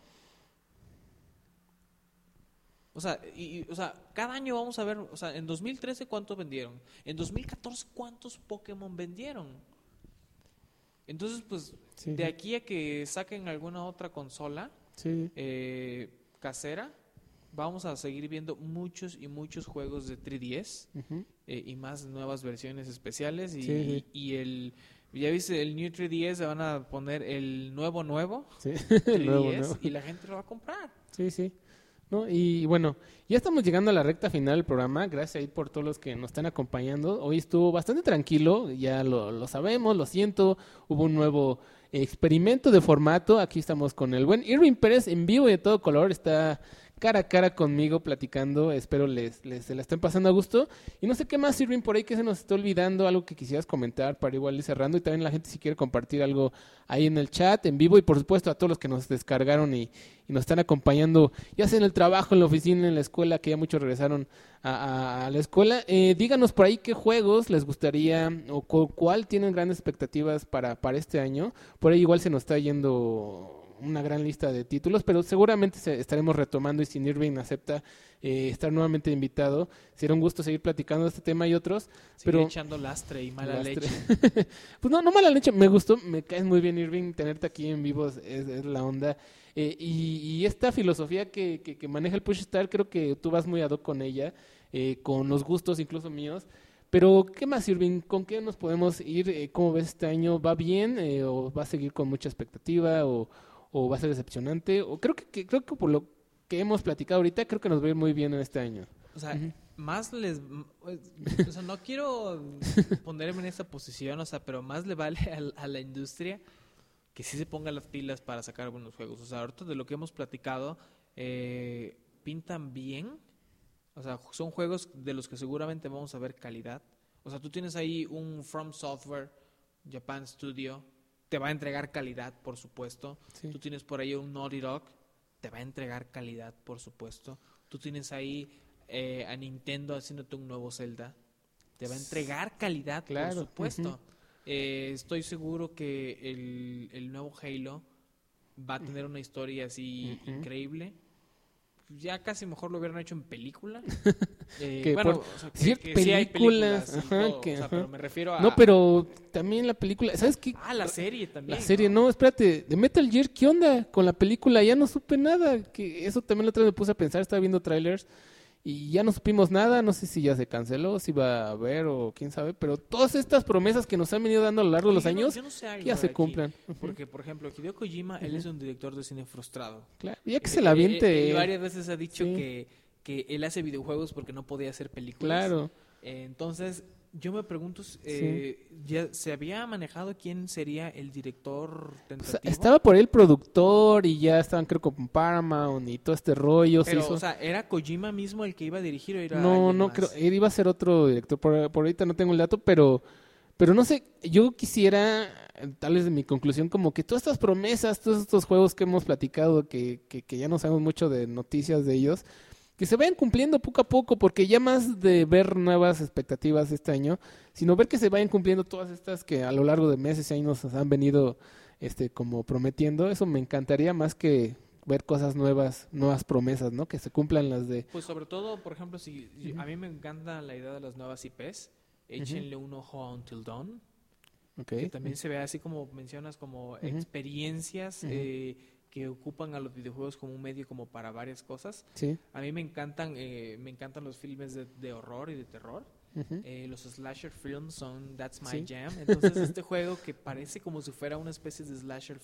O sea, o sea, cada año vamos a ver, o sea, en 2013 ¿cuántos vendieron? En 2014 ¿cuántos Pokémon vendieron? Entonces, pues, Sí, de sí. aquí a que saquen alguna otra consola Sí. casera, vamos a seguir viendo muchos y muchos juegos de 3DS y más nuevas versiones especiales Sí. ya viste, el New 3DS se van a poner el nuevo Sí. 3DS El nuevo. y la gente lo va a comprar. Sí, sí. ¿No? Y bueno, ya estamos llegando a la recta final del programa. Gracias ahí por todos los que nos están acompañando. Hoy estuvo bastante tranquilo, ya lo sabemos, lo siento. Hubo un nuevo experimento de formato. Aquí estamos con el buen Irving Pérez en vivo y de todo color. Está cara a cara conmigo platicando. Espero se la estén pasando a gusto. Y no sé qué más, Irving, por ahí que se nos está olvidando, algo que quisieras comentar para igual ir cerrando. Y también la gente si quiere compartir algo ahí en el chat, en vivo. Y por supuesto a todos los que nos descargaron y nos están acompañando, ya sea en el trabajo, en la oficina, en la escuela, que ya muchos regresaron a la escuela. Díganos por ahí qué juegos les gustaría o cuál tienen grandes expectativas para este año. Por ahí igual se nos está yendo una gran lista de títulos, pero seguramente estaremos retomando y si Irving acepta estar nuevamente invitado, será un gusto seguir platicando de este tema y otros. Sigue Pero echando lastre y mala lastre. leche. Pues no mala leche, me gustó, me caes muy bien, Irving, tenerte aquí en vivo es la onda. Y esta filosofía que maneja el Push Start, creo que tú vas muy ad hoc con ella, con los gustos incluso míos. Pero, ¿qué más, Irving? ¿Con qué nos podemos ir? ¿Cómo ves este año? ¿Va bien? ¿O va a seguir con mucha expectativa? ¿O va a ser decepcionante? O creo que por lo que hemos platicado ahorita, creo que nos va a ir muy bien en este año. O sea, o sea, no quiero ponerme en esa posición, o sea, pero más le vale a la industria que sí se ponga las pilas para sacar buenos juegos. O sea, ahorita de lo que hemos platicado, pintan bien. O sea, son juegos de los que seguramente vamos a ver calidad. O sea, tú tienes ahí un From Software, Japan Studio, te va a entregar calidad, por supuesto. Sí. Tú tienes por ahí un Naughty Dog, te va a entregar calidad, por supuesto. Tú tienes ahí a Nintendo haciéndote un nuevo Zelda, te va a entregar calidad, Claro. por supuesto. Estoy seguro que el nuevo Halo va a tener una historia así increíble. ya casi mejor lo hubieran hecho en película. Bueno, o sea, sí, sí hay películas y ajá, todo, o sea, pero me refiero a... No, pero también la película, ¿sabes qué? la serie también. La serie, no, espérate, de Metal Gear, ¿qué onda con la película? Ya no supe nada, que eso también la otra vez me puse a pensar, estaba viendo trailers y ya no supimos nada, no sé si ya se canceló, si va a haber o quién sabe, pero todas estas promesas que nos han venido dando a lo largo de los años, Yo no sé algo ya se aquí, cumplan. Porque, por ejemplo, Hideo Kojima, él es un director de cine frustrado. Claro, ya que se la aviente. Y varias veces ha dicho Sí. que él hace videojuegos porque no podía hacer películas. Claro. Entonces, yo me pregunto, ¿ya se había manejado quién sería el director tentativo? Estaba por ahí el productor y ya estaban creo con Paramount y todo este rollo. Pero, o sea, ¿era Kojima mismo el que iba a dirigir o era No, alguien no más? creo, él iba a ser otro director, por ahorita no tengo el dato, pero no sé, yo quisiera, tal vez de mi conclusión, como que todas estas promesas, todos estos juegos que hemos platicado, que ya no sabemos mucho de noticias de ellos, que se vayan cumpliendo poco a poco, porque ya más de ver nuevas expectativas este año, sino ver que se vayan cumpliendo todas estas que a lo largo de meses y años nos han venido como prometiendo, eso me encantaría más que ver cosas nuevas promesas, ¿no? Que se cumplan las de... Pues sobre todo, por ejemplo, si a mí me encanta la idea de las nuevas IPs, échenle un ojo a Until Dawn, Okay. que también se ve así como mencionas, como experiencias que ocupan a los videojuegos como un medio como para varias cosas. Sí. A mí me encantan los filmes de horror y de terror. Los slasher films son That's My Jam. Entonces este juego que parece como si fuera una especie de slasher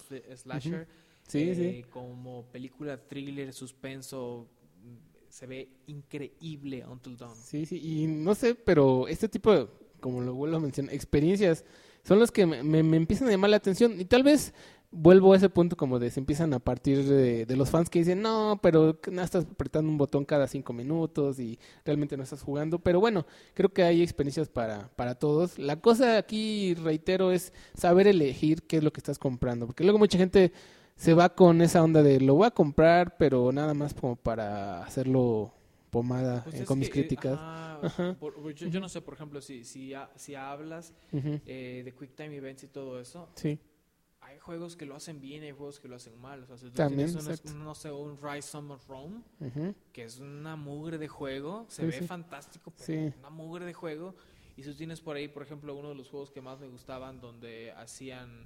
como película thriller, suspenso, se ve increíble Until Dawn. Sí, y no sé, pero este tipo de, como lo vuelvo a mencionar, experiencias son los que me empiezan a llamar la atención y tal vez vuelvo a ese punto como de se empiezan a partir de los fans que dicen no, pero no estás apretando un botón cada 5 minutos y realmente no estás jugando, pero bueno, creo que hay experiencias para todos. La cosa aquí, reitero, es saber elegir qué es lo que estás comprando, porque luego mucha gente se va con esa onda de lo voy a comprar, pero nada más como para hacerlo pomada Pues con mis críticas. Yo no sé, por ejemplo, si hablas de Quick Time Events y todo eso, Sí. hay juegos que lo hacen bien y hay juegos que lo hacen mal. O sea, si tú También, tienes exacto. un Rise Summer Rome, Ujú. que es una mugre de juego, se Sí, ve sí. fantástico, pero Sí. una mugre de juego. Y si tú tienes por ahí, por ejemplo, uno de los juegos que más me gustaban donde hacían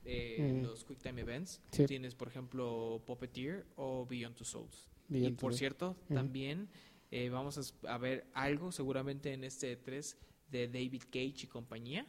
los Quick Time Events, Sí. tienes, por ejemplo, Puppeteer o Beyond Two Souls. Beyond Y Two por Souls. cierto, también vamos a ver algo seguramente en este E3 de David Cage y compañía,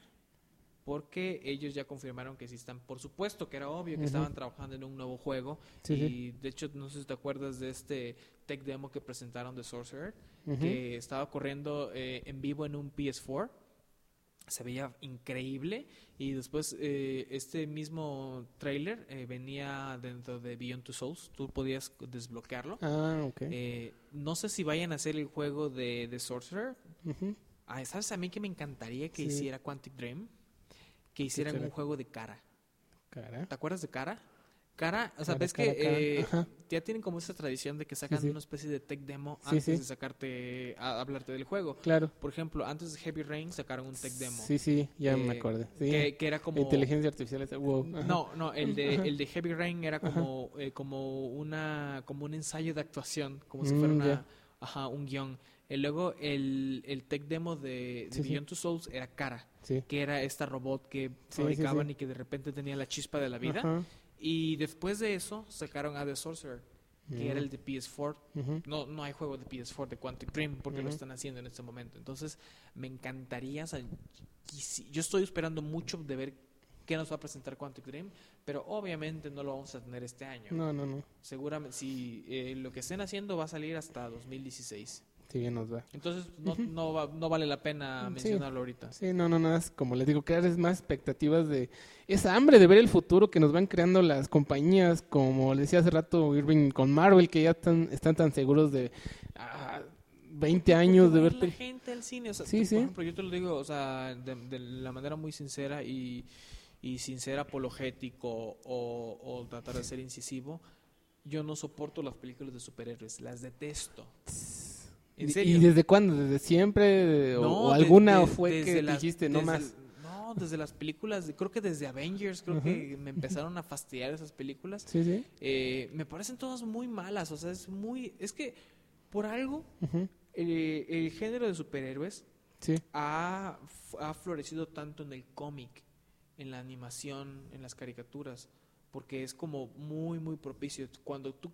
porque ellos ya confirmaron que sí están, por supuesto que era obvio que estaban trabajando en un nuevo juego. Sí, Y de hecho, no sé si te acuerdas de este tech demo que presentaron de Sorcerer, Ujú. que estaba corriendo en vivo en un PS4. Se veía increíble. Y después este mismo trailer venía dentro de Beyond Two Souls. Tú podías desbloquearlo. Ah, ok. No sé si vayan a hacer el juego de Sorcerer. Ujú. ¿Sabes a mí que me encantaría que Sí. hiciera Quantic Dream? Que hicieran será? un juego de cara. Cara. ¿Te acuerdas de cara? Cara, o sea, Cara, ves cara, que cara. Ajá. ya tienen como esa tradición de que sacan sí. una especie de tech demo Sí, antes sí. de sacarte a hablarte del juego. Claro. Por ejemplo, antes de Heavy Rain sacaron un tech demo. Sí, ya me acordé. Sí. Que era como... Inteligencia artificial. Wow. Ajá. No, el de Heavy Rain era como un ensayo de actuación, como si fuera ya. un guión. Y luego el tech demo de Sí, Beyond Two Souls era Cara, Sí. que era esta robot que Sí, fabricaban sí. y que de repente tenía la chispa de la vida. Ajá. Y después de eso sacaron a The Sorcerer, que era el de PS4. Ujú. No hay juego de PS4 de Quantic Dream porque lo están haciendo en este momento. Entonces me encantaría, o sea, yo estoy esperando mucho de ver qué nos va a presentar Quantic Dream, pero obviamente no lo vamos a tener este año. No. Seguramente, si lo que estén haciendo va a salir hasta 2016. Sí, ya nos va. Entonces no vale la pena Sí. mencionarlo ahorita. Sí, nada, es como les digo, crear más expectativas de esa hambre de ver el futuro que nos van creando las compañías, como le decía hace rato Irving con Marvel, que ya están tan seguros de 20 años de ver ver la gente al cine, o sea, Sí, sí. por ejemplo, yo te lo digo, o sea, de la manera muy sincera y sin ser apologético o tratar de ser incisivo, yo no soporto las películas de superhéroes, las detesto. ¿En serio? ¿Y desde cuándo? ¿Desde siempre? No, ¿O alguna de- fue desde que las- dijiste no desde más? no, desde las películas, creo que desde Avengers, creo que me empezaron a fastidiar esas películas. Sí, sí. Me parecen todas muy malas, o sea, es que por algo Ujú. el género de superhéroes Sí. ha florecido tanto en el cómic, en la animación, en las caricaturas, porque es como muy, muy propicio. Cuando tú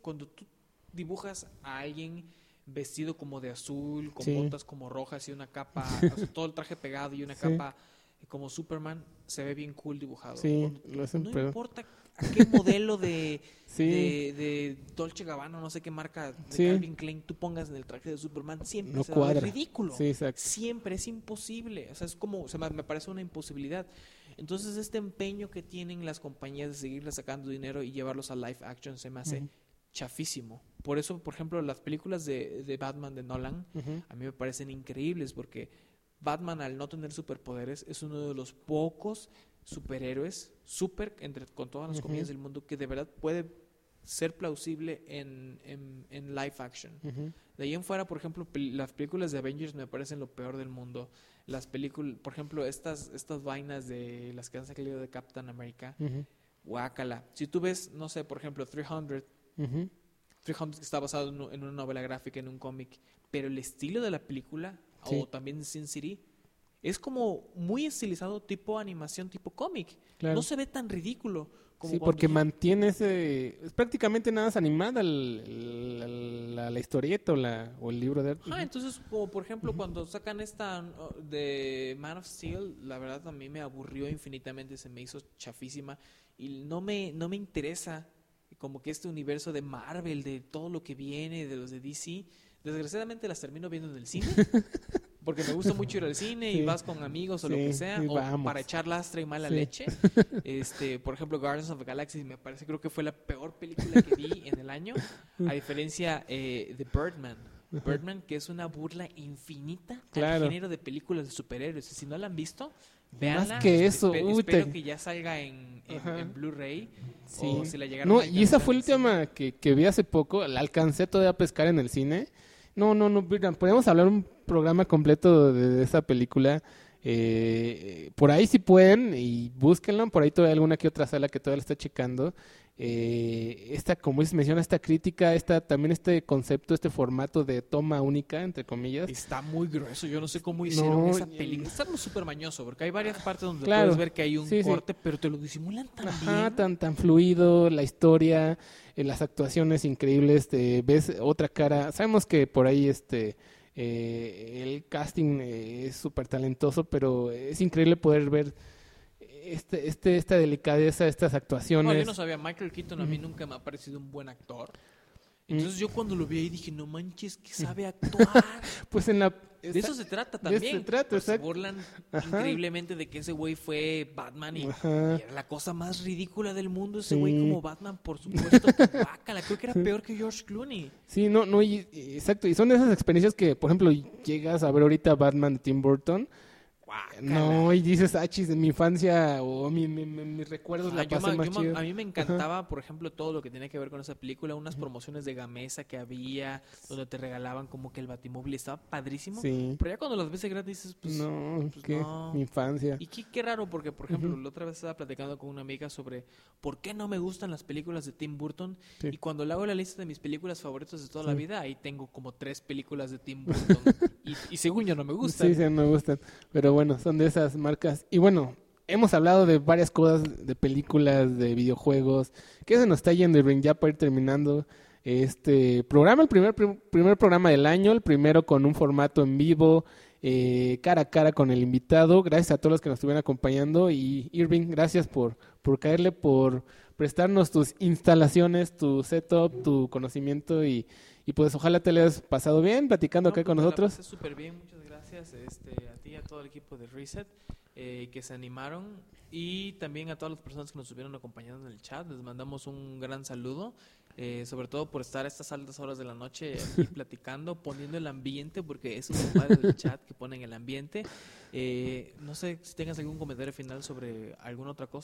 dibujas a alguien vestido como de azul, con Sí. botas como rojas y una capa, o sea, todo el traje pegado y una Sí. capa como Superman, se ve bien cool dibujado. Sí, lo hacen, No pero... importa a qué modelo de Sí. de Dolce Gabbana, no sé qué marca, de Sí. Calvin Klein, tú pongas en el traje de Superman, siempre No se va a ver cuadra. ridículo. Sí, exacto. Siempre es imposible. O sea, es como, me parece una imposibilidad. Entonces, este empeño que tienen las compañías de seguirle sacando dinero y llevarlos a live action se me hace Ujú. chafísimo. Por eso, por ejemplo, las películas de Batman de Nolan Ujú. a mí me parecen increíbles porque Batman, al no tener superpoderes, es uno de los pocos superhéroes, con todas las comillas del mundo, que de verdad puede ser plausible en live action. Ujú. De ahí en fuera, por ejemplo, las películas de Avengers me parecen lo peor del mundo. Las películas, por ejemplo, estas vainas de las que han salido de Captain America, Ujú. guácala. Si tú ves, no sé, por ejemplo, 300 Ujú. que está basado en una novela gráfica, en un cómic, pero el estilo de la película, Sí. o también Sin City, es como muy estilizado, tipo animación, tipo cómic. Claro. No se ve tan ridículo como Sí, cuando porque tú- mantiene ese... Es prácticamente nada más animada la historieta o el libro de arte. Ajá, entonces, como por ejemplo, cuando sacan esta de Man of Steel, la verdad a mí me aburrió infinitamente, se me hizo chafísima y no me interesa como que este universo de Marvel, de todo lo que viene, de los de DC. Desgraciadamente las termino viendo en el cine, porque me gusta mucho ir al cine y Sí. vas con amigos o lo Sí, que sea, sí, o vamos. para echar lastre y mala Sí. leche. Por ejemplo, Guardians of the Galaxy me parece, creo que fue la peor película que vi en el año, a diferencia de Birdman. Birdman, que es una burla infinita Claro. al género de películas de superhéroes. Si no la han visto, véanla. que eso, Espero que ya salga Ajá. en Blu-ray. Sí. O si la llegaron No, a y esa alcanzar fue en la cine. última que vi hace poco. La alcancé todavía a pescar en el cine. No, mira, podemos hablar un programa completo de esa película. Por ahí si pueden y búsquenlo. Por ahí todavía hay alguna que otra sala que todavía la está checando. Como menciona, esta crítica, también este concepto, este formato de toma única, entre comillas. Está muy grueso, yo no sé cómo hicieron No, esa película. Está súper mañoso, porque hay varias partes donde Claro, puedes ver que hay un sí, sí. corte, pero te lo disimulan tan Ajá, bien. tan fluido, la historia, las actuaciones increíbles, ves otra cara. Sabemos que por ahí el casting es súper talentoso, pero es increíble poder ver esta delicadeza, estas No, actuaciones. yo no sabía, Michael Keaton a mí nunca me ha parecido un buen actor. Entonces yo cuando lo vi ahí dije, no manches, que sabe actuar. Pues en la... De eso se trata de eso también. se trata, Pues se exacto. burlan Ajá. increíblemente de que ese güey fue Batman y Ajá. era la cosa más ridícula del mundo. Ese Sí. güey como Batman, por supuesto que guácala. Creo que era peor que George Clooney. Sí, no, exacto. Y son de esas experiencias que, por ejemplo, llegas a ver ahorita Batman de Tim Burton. No, y dices, chis, en mi infancia o mis recuerdos la pasé más chido. A mí me encantaba, por ejemplo, todo lo que tenía que ver con esa película, unas promociones de Gamesa que había, donde te regalaban como que el Batimóvil, estaba padrísimo. Sí. Pero ya cuando las ves de gratis dices, pues, No, pues que no. mi infancia. Y qué raro, porque por ejemplo, la otra vez estaba platicando con una amiga sobre por qué no me gustan las películas de Tim Burton. Sí. Y cuando le hago la lista de mis películas favoritas de toda la Sí. vida, ahí tengo como 3 películas de Tim Burton. y según yo no me gustan. Sí, me gustan. Pero bueno, son de esas marcas. Y bueno, hemos hablado de varias cosas, de películas, de videojuegos. ¿Qué se nos está yendo, Irving? Ya para ir terminando este programa, el primer programa del año, el primero con un formato en vivo, cara a cara con el invitado. Gracias a todos los que nos estuvieron acompañando. Y Irving, gracias por caerle, por prestarnos tus instalaciones, tu setup, tu conocimiento y pues ojalá te le hayas pasado bien platicando acá con Me la nosotros. pasé súper bien, muchas gracias a ti y a todo el equipo de Reset que se animaron y también a todas las personas que nos estuvieron acompañando en el chat. Les mandamos un gran saludo, sobre todo por estar a estas altas horas de la noche aquí platicando, poniendo el ambiente, porque eso es lo padre del chat, que ponen el ambiente. No sé si tengas algún comentario final sobre alguna otra cosa.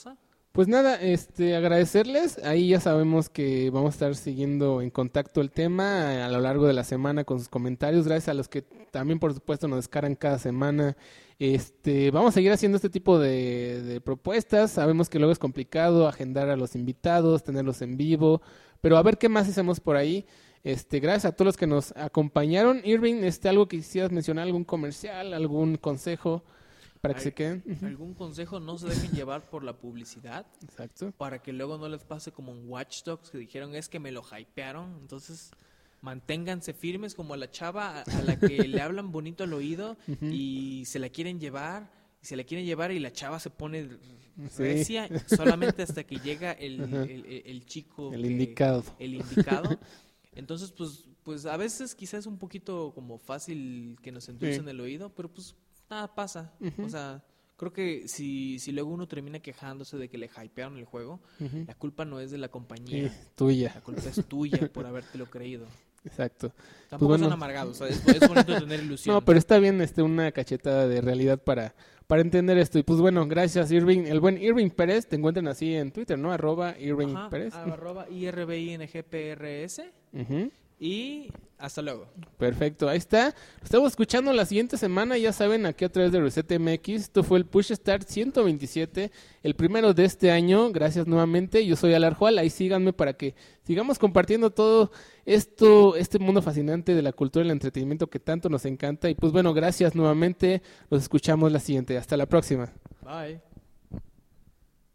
Pues nada, agradecerles. Ahí ya sabemos que vamos a estar siguiendo en contacto el tema a lo largo de la semana con sus comentarios. Gracias a los que también, por supuesto, nos descargan cada semana. Vamos a seguir haciendo este tipo de propuestas. Sabemos que luego es complicado agendar a los invitados, tenerlos en vivo, pero a ver qué más hacemos por ahí. Gracias a todos los que nos acompañaron. Irving, algo que quisieras mencionar, algún comercial, algún consejo para que se queden. ¿Algún consejo? No se dejen llevar por la publicidad. Exacto. Para que luego no les pase como en Watch Dogs, que dijeron es que me lo hypearon. Entonces, manténganse firmes como a la chava a la que le hablan bonito al oído y se la quieren llevar. Y la chava se pone recia solamente hasta que llega el chico. El indicado. El indicado. Entonces, pues a veces quizás es un poquito como fácil que nos endulcen el oído, pero pues nada pasa. O sea, creo que si luego uno termina quejándose de que le hypearon el juego, la culpa no es de la compañía. Es tuya. La culpa es tuya por habértelo creído. Exacto. Tampoco Pues bueno, son amargados, o sea, es bonito tener ilusión. No, pero está bien una cachetada de realidad para entender esto. Y pues bueno, gracias Irving. El buen Irving Pérez, te encuentran así en Twitter, ¿no? @Irving Pérez. @IRBINGPRS. Y hasta luego. Perfecto, ahí está. Lo estamos escuchando la siguiente semana, ya saben, aquí a través de Reset MX. Esto fue el Push Start 127, el primero de este año. Gracias nuevamente. Yo soy Alarjual. Ahí síganme para que sigamos compartiendo todo este mundo fascinante de la cultura y el entretenimiento que tanto nos encanta. Y pues bueno, gracias nuevamente. Los escuchamos la siguiente. Hasta la próxima. Bye.